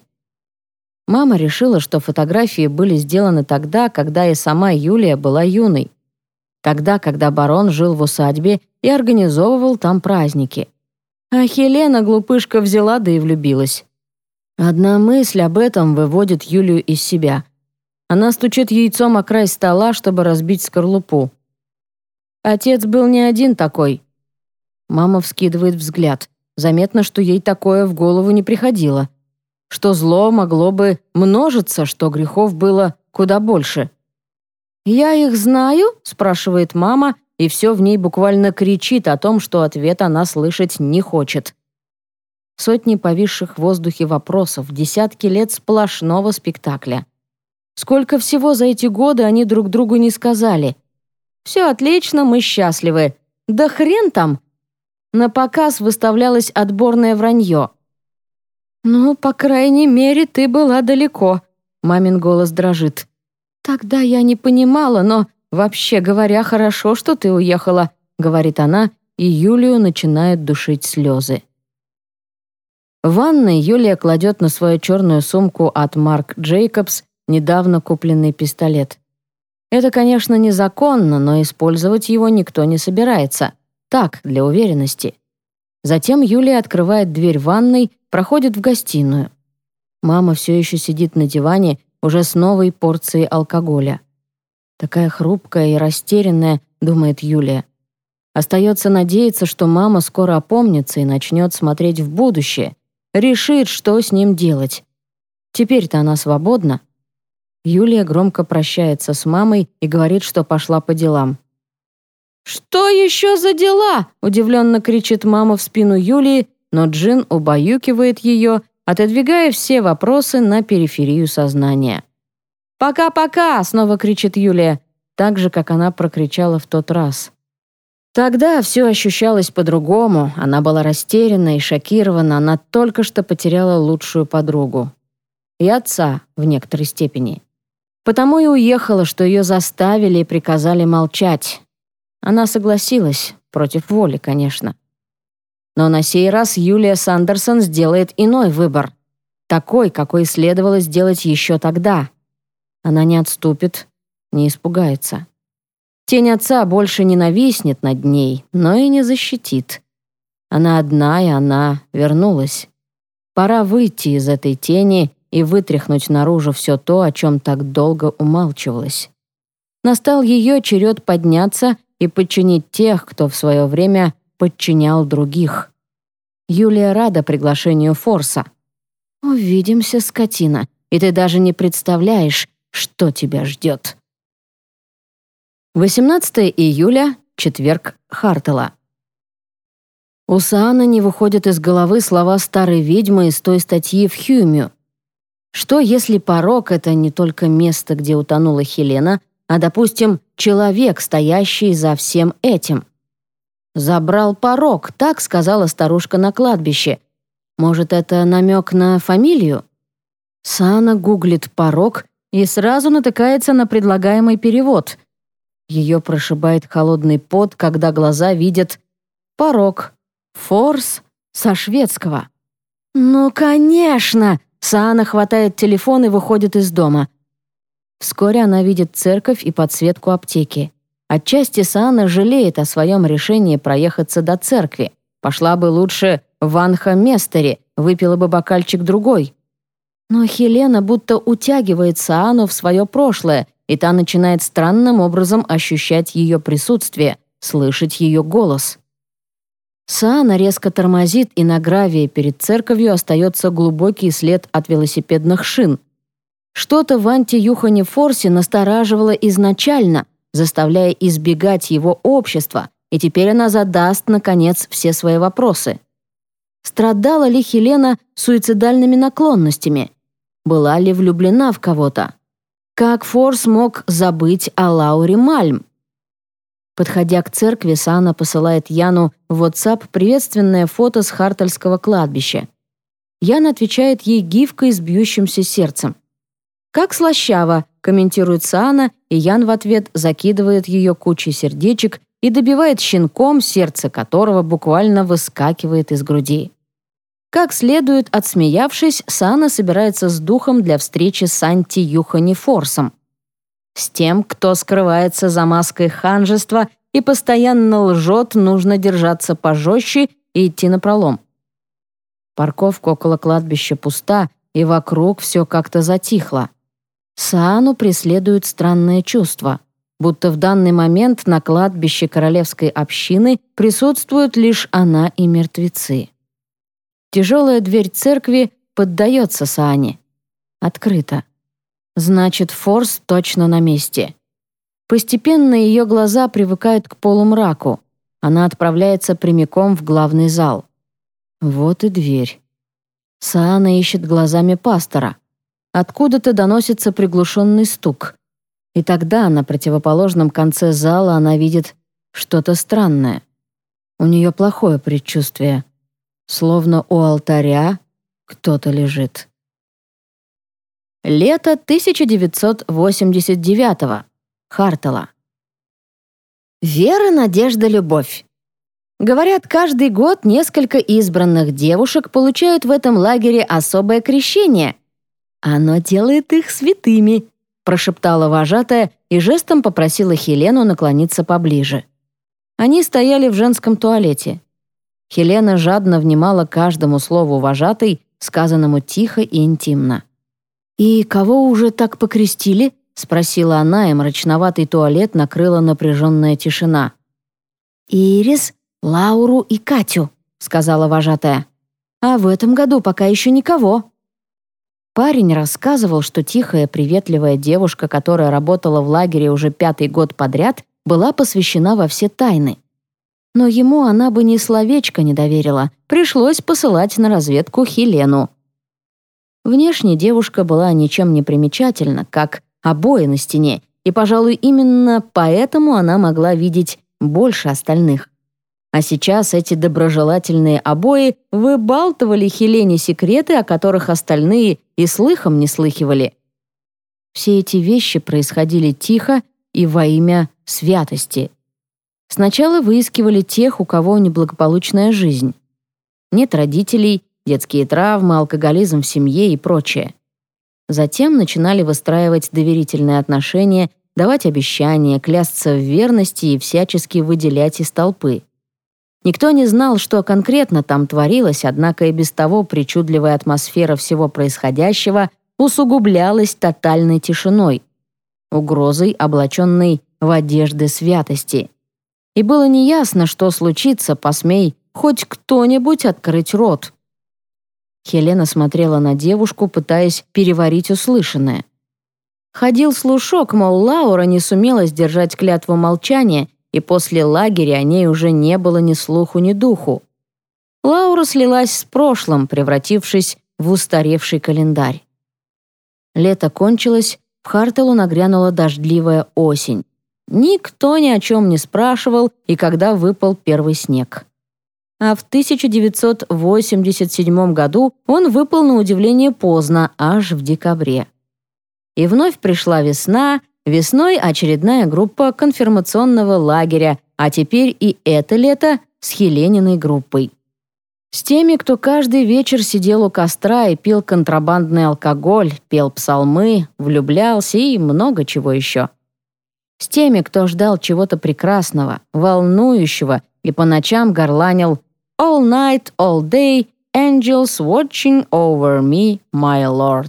Мама решила, что фотографии были сделаны тогда, когда и сама Юлия была юной. Тогда, когда барон жил в усадьбе и организовывал там праздники. А Хелена, глупышка, взяла да и влюбилась. Одна мысль об этом выводит Юлию из себя. Она стучит яйцом о край стола, чтобы разбить скорлупу. Отец был не один такой. Мама вскидывает взгляд. Заметно, что ей такое в голову не приходило. Что зло могло бы множиться, что грехов было куда больше. «Я их знаю?» — спрашивает мама, и все в ней буквально кричит о том, что ответ она слышать не хочет. Сотни повисших в воздухе вопросов, десятки лет сплошного спектакля. Сколько всего за эти годы они друг другу не сказали. «Все отлично, мы счастливы». «Да хрен там!» На показ выставлялось отборное вранье. «Ну, по крайней мере, ты была далеко», — мамин голос дрожит. «Тогда я не понимала, но, вообще говоря, хорошо, что ты уехала», — говорит она, и Юлию начинают душить слезы. В ванной Юлия кладет на свою черную сумку от Марк Джейкобс недавно купленный пистолет. Это, конечно, незаконно, но использовать его никто не собирается. Так, для уверенности. Затем Юлия открывает дверь ванной, проходит в гостиную. Мама все еще сидит на диване, уже с новой порцией алкоголя. Такая хрупкая и растерянная, думает Юлия. Остается надеяться, что мама скоро опомнится и начнет смотреть в будущее, решит, что с ним делать. Теперь-то она свободна. Юлия громко прощается с мамой и говорит, что пошла по делам. «Что еще за дела?» – удивленно кричит мама в спину Юлии, но Джин убаюкивает ее, отодвигая все вопросы на периферию сознания. «Пока-пока!» – снова кричит Юлия, так же, как она прокричала в тот раз. Тогда все ощущалось по-другому, она была растеряна и шокирована, она только что потеряла лучшую подругу. И отца в некоторой степени. Потому и уехала, что ее заставили и приказали молчать. Она согласилась, против воли, конечно. Но на сей раз Юлия Сандерсон сделает иной выбор. Такой, какой следовало сделать еще тогда. Она не отступит, не испугается. Тень отца больше не нависнет над ней, но и не защитит. Она одна, и она вернулась. Пора выйти из этой тени и вытряхнуть наружу все то, о чем так долго умалчивалось. Настал ее черед подняться и подчинить тех, кто в свое время подчинял других. Юлия рада приглашению Форса. «Увидимся, скотина, и ты даже не представляешь, что тебя ждет». восемнадцатого июля, четверг, Хартала. У Саана не выходят из головы слова старой ведьмы из той статьи в Хьюмю. Что, если порок — это не только место, где утонула Хелена, а, допустим, человек, стоящий за всем этим? «Забрал порок», так сказала старушка на кладбище. Может, это намек на фамилию? Саана гуглит «порок» и сразу натыкается на предлагаемый перевод. Ее прошибает холодный пот, когда глаза видят «порок», «форс» со шведского. «Ну, конечно!» Саана хватает телефон и выходит из дома. Вскоре она видит церковь и подсветку аптеки. Отчасти Саана жалеет о своем решении проехаться до церкви. Пошла бы лучше в Анха-Местере, выпила бы бокальчик другой. Но Хелена будто утягивает Саану в свое прошлое, и та начинает странным образом ощущать ее присутствие, слышать ее голос. Саана резко тормозит, и на гравии перед церковью остается глубокий след от велосипедных шин. Что-то в анти-Юхане Форсе настораживало изначально, заставляя избегать его общества, и теперь она задаст, наконец, все свои вопросы. Страдала ли Хелена суицидальными наклонностями? Была ли влюблена в кого-то? Как Форс мог забыть о Лауре Мальм? Подходя к церкви, Саана посылает Яну в WhatsApp приветственное фото с Хартальского кладбища. Ян отвечает ей гифкой с бьющимся сердцем. «Как слащаво», — комментирует Саана, и Ян в ответ закидывает ее кучей сердечек и добивает щенком, сердце которого буквально выскакивает из груди. Как следует, отсмеявшись, Саана собирается с духом для встречи с анти-Юхани Форсом. С тем, кто скрывается за маской ханжества и постоянно лжет, нужно держаться пожестче и идти напролом. Парковка около кладбища пуста, и вокруг все как-то затихло. Саану преследует странное чувство, будто в данный момент на кладбище королевской общины присутствуют лишь она и мертвецы. Тяжелая дверь церкви поддается Саане. Открыто. Значит, Форс точно на месте. Постепенно ее глаза привыкают к полумраку. Она отправляется прямиком в главный зал. Вот и дверь. Саана ищет глазами пастора. Откуда-то доносится приглушенный стук. И тогда на противоположном конце зала она видит что-то странное. У нее плохое предчувствие. Словно у алтаря кто-то лежит. Лето тысяча девятьсот восемьдесят девятого. Хартала. Вера, надежда, любовь. Говорят, каждый год несколько избранных девушек получают в этом лагере особое крещение. Оно делает их святыми, прошептала вожатая и жестом попросила Хелену наклониться поближе. Они стояли в женском туалете. Хелена жадно внимала каждому слову вожатой, сказанному тихо и интимно. «И кого уже так покрестили?» — спросила она, и мрачноватый туалет накрыла напряженная тишина. «Ирис, Лауру и Катю», — сказала вожатая. «А в этом году пока еще никого». Парень рассказывал, что тихая, приветливая девушка, которая работала в лагере уже пятый год подряд, была посвящена во все тайны. Но ему она бы ни словечко не доверила, пришлось посылать на разведку Хелену. Внешне девушка была ничем не примечательна, как обои на стене, и, пожалуй, именно поэтому она могла видеть больше остальных. А сейчас эти доброжелательные обои выбалтывали Хелене секреты, о которых остальные и слыхом не слыхивали. Все эти вещи происходили тихо и во имя святости. Сначала выискивали тех, у кого неблагополучная жизнь. Нет родителей, детские травмы, алкоголизм в семье и прочее. Затем начинали выстраивать доверительные отношения, давать обещания, клясться в верности и всячески выделять из толпы. Никто не знал, что конкретно там творилось, однако и без того причудливая атмосфера всего происходящего усугублялась тотальной тишиной, угрозой, облаченной в одежды святости. И было неясно, что случится, посмей хоть кто-нибудь открыть рот. Хелена смотрела на девушку, пытаясь переварить услышанное. Ходил слушок, мол, Лаура не сумела сдержать клятву молчания, и после лагеря о ней уже не было ни слуху, ни духу. Лаура слилась с прошлым, превратившись в устаревший календарь. Лето кончилось, в Харталу нагрянула дождливая осень. Никто ни о чем не спрашивал, и когда выпал первый снег. А в тысяча девятьсот восемьдесят седьмом году он выпал на удивление поздно, аж в декабре. И вновь пришла весна, весной очередная группа конфирмационного лагеря, а теперь и это лето с Хелениной группой. С теми, кто каждый вечер сидел у костра и пил контрабандный алкоголь, пел псалмы, влюблялся и много чего еще. С теми, кто ждал чего-то прекрасного, волнующего и по ночам горланил «All night, all day, angels watching over me, my lord».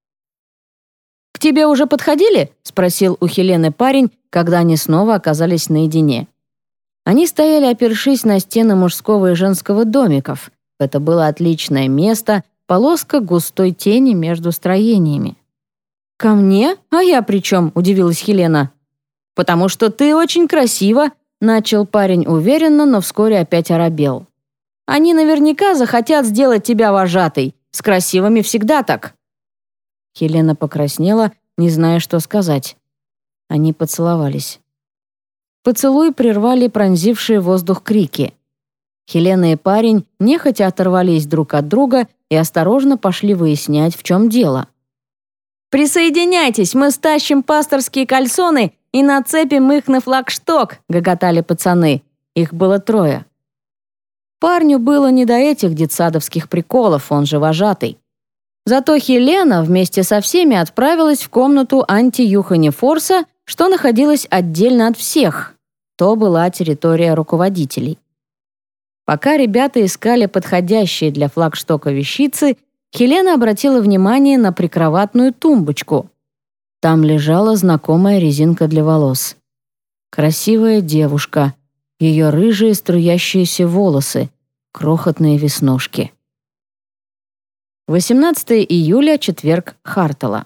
«К тебе уже подходили?» — спросил у Хелены парень, когда они снова оказались наедине. Они стояли, опершись на стены мужского и женского домиков. Это было отличное место, полоска густой тени между строениями. «Ко мне? А я при чем?» — удивилась Хелена. «Потому что ты очень красива», — начал парень уверенно, но вскоре опять оробел. «Они наверняка захотят сделать тебя вожатой. С красивыми всегда так». Хелена покраснела, не зная, что сказать. Они поцеловались. Поцелуй прервали пронзившие воздух крики. Хелена и парень нехотя оторвались друг от друга и осторожно пошли выяснять, в чем дело. «Присоединяйтесь, мы стащим пасторские кальсоны и нацепим их на флагшток», — гоготали пацаны. Их было трое. Парню было не до этих детсадовских приколов, он же вожатый. Зато Хелена вместе со всеми отправилась в комнату анти-Юхани Форса, что находилась отдельно от всех. То была территория руководителей. Пока ребята искали подходящие для флагштока вещицы, Хелена обратила внимание на прикроватную тумбочку. Там лежала знакомая резинка для волос. Красивая девушка, ее рыжие струящиеся волосы, крохотные веснушки. восемнадцатого июля, четверг, Хартала.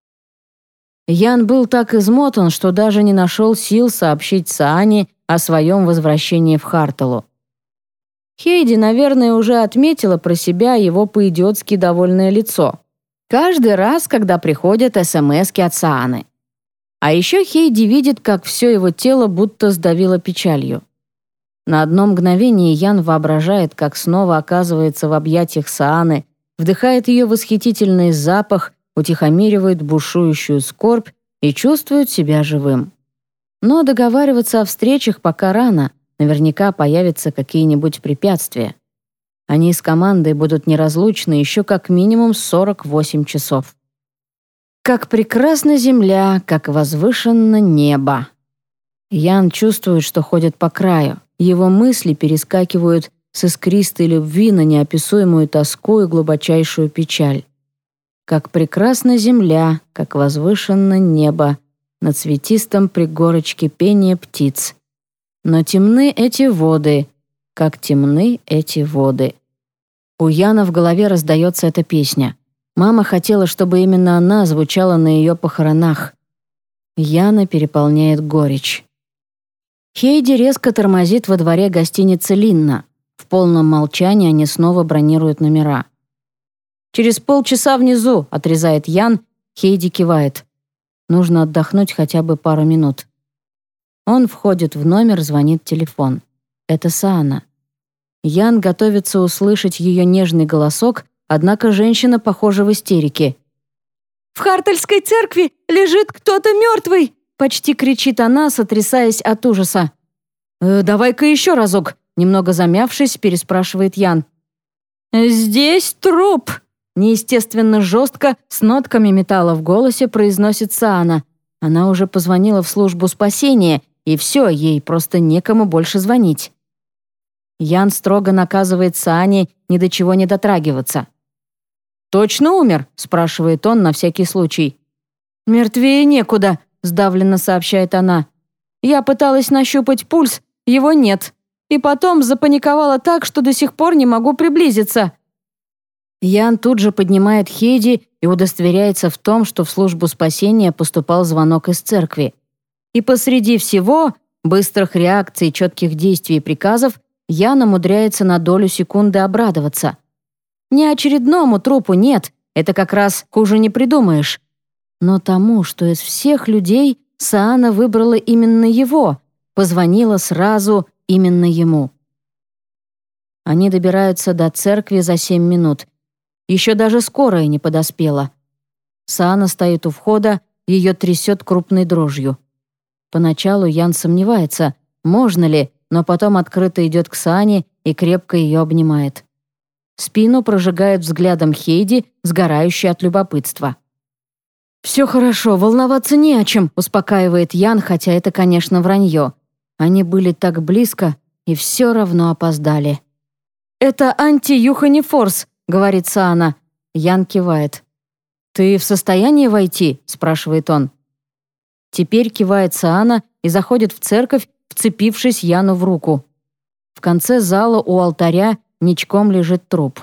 Ян был так измотан, что даже не нашел сил сообщить Саане о своем возвращении в Харталу. Хейди, наверное, уже отметила про себя его по-идиотски довольное лицо. Каждый раз, когда приходят эс-эм-эски от Сааны. А еще Хейди видит, как все его тело будто сдавило печалью. На одно мгновение Ян воображает, как снова оказывается в объятиях Сааны, вдыхает ее восхитительный запах, утихомиривает бушующую скорбь и чувствует себя живым. Но договариваться о встречах пока рано, наверняка появятся какие-нибудь препятствия. Они с командой будут неразлучны еще как минимум сорок восемь часов. Как прекрасна земля, как возвышенно небо. Ян чувствует, что ходит по краю. Его мысли перескакивают с искристой любви на неописуемую тоску и глубочайшую печаль. Как прекрасна земля, как возвышенно небо, на цветистом пригорочке пение птиц. Но темны эти воды, как темны эти воды. У Яна в голове раздается эта песня. Мама хотела, чтобы именно она звучала на ее похоронах. Яна переполняет горечь. Хейди резко тормозит во дворе гостиницы «Линна». В полном молчании они снова бронируют номера. «Через полчаса внизу», — отрезает Ян, Хейди кивает. Нужно отдохнуть хотя бы пару минут. Он входит в номер, звонит телефон. Это Саана. Ян готовится услышать ее нежный голосок, однако женщина, похожа в истерике. «В Хартальской церкви лежит кто-то мертвый!» — почти кричит она, сотрясаясь от ужаса. «Э, «Давай-ка еще разок», — немного замявшись, переспрашивает Ян. «Здесь труп!» — неестественно жестко, с нотками металла в голосе произносит Саана. Она уже позвонила в службу спасения, и все, ей просто некому больше звонить. Ян строго наказывает Саане ни до чего не дотрагиваться. «Точно умер?» — спрашивает он на всякий случай. «Мертвее некуда», — сдавленно сообщает она. «Я пыталась нащупать пульс, его нет. И потом запаниковала так, что до сих пор не могу приблизиться». Ян тут же поднимает Хейди и удостоверяется в том, что в службу спасения поступал звонок из церкви. И посреди всего, быстрых реакций, четких действий и приказов, Ян умудряется на долю секунды обрадоваться. Не очередному трупу нет, это как раз хуже не придумаешь. Но тому, что из всех людей Саана выбрала именно его, позвонила сразу именно ему. Они добираются до церкви за семь минут. Еще даже скорая не подоспела. Саана стоит у входа, ее трясет крупной дрожью. Поначалу Ян сомневается, можно ли, но потом открыто идет к Саане и крепко ее обнимает. Спину прожигает взглядом Хейди, сгорающей от любопытства. «Все хорошо, волноваться не о чем», — успокаивает Ян, хотя это, конечно, вранье. Они были так близко и все равно опоздали. «Это анти-юханифорс», — говорит Саана. Ян кивает. «Ты в состоянии войти?» — спрашивает он. Теперь кивает Саана и заходит в церковь, вцепившись Яну в руку. В конце зала у алтаря ничком лежит труп.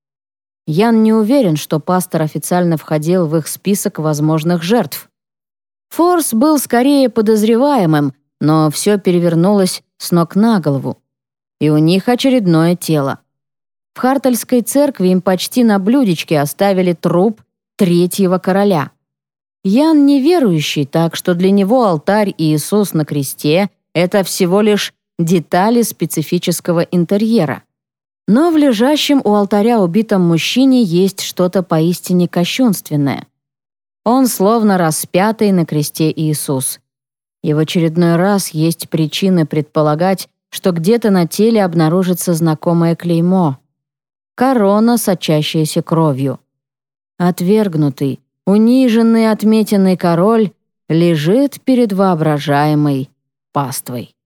Ян не уверен, что пастор официально входил в их список возможных жертв. Форс был скорее подозреваемым, но все перевернулось с ног на голову. И у них очередное тело. В Хартальской церкви им почти на блюдечке оставили труп третьего короля. Ян неверующий, так что для него алтарь и Иисус на кресте — это всего лишь детали специфического интерьера. Но в лежащем у алтаря убитом мужчине есть что-то поистине кощунственное. Он словно распятый на кресте Иисус. И в очередной раз есть причины предполагать, что где-то на теле обнаружится знакомое клеймо. Корона, сочащаяся кровью. Отвергнутый, униженный отметенный король лежит перед воображаемой паствой.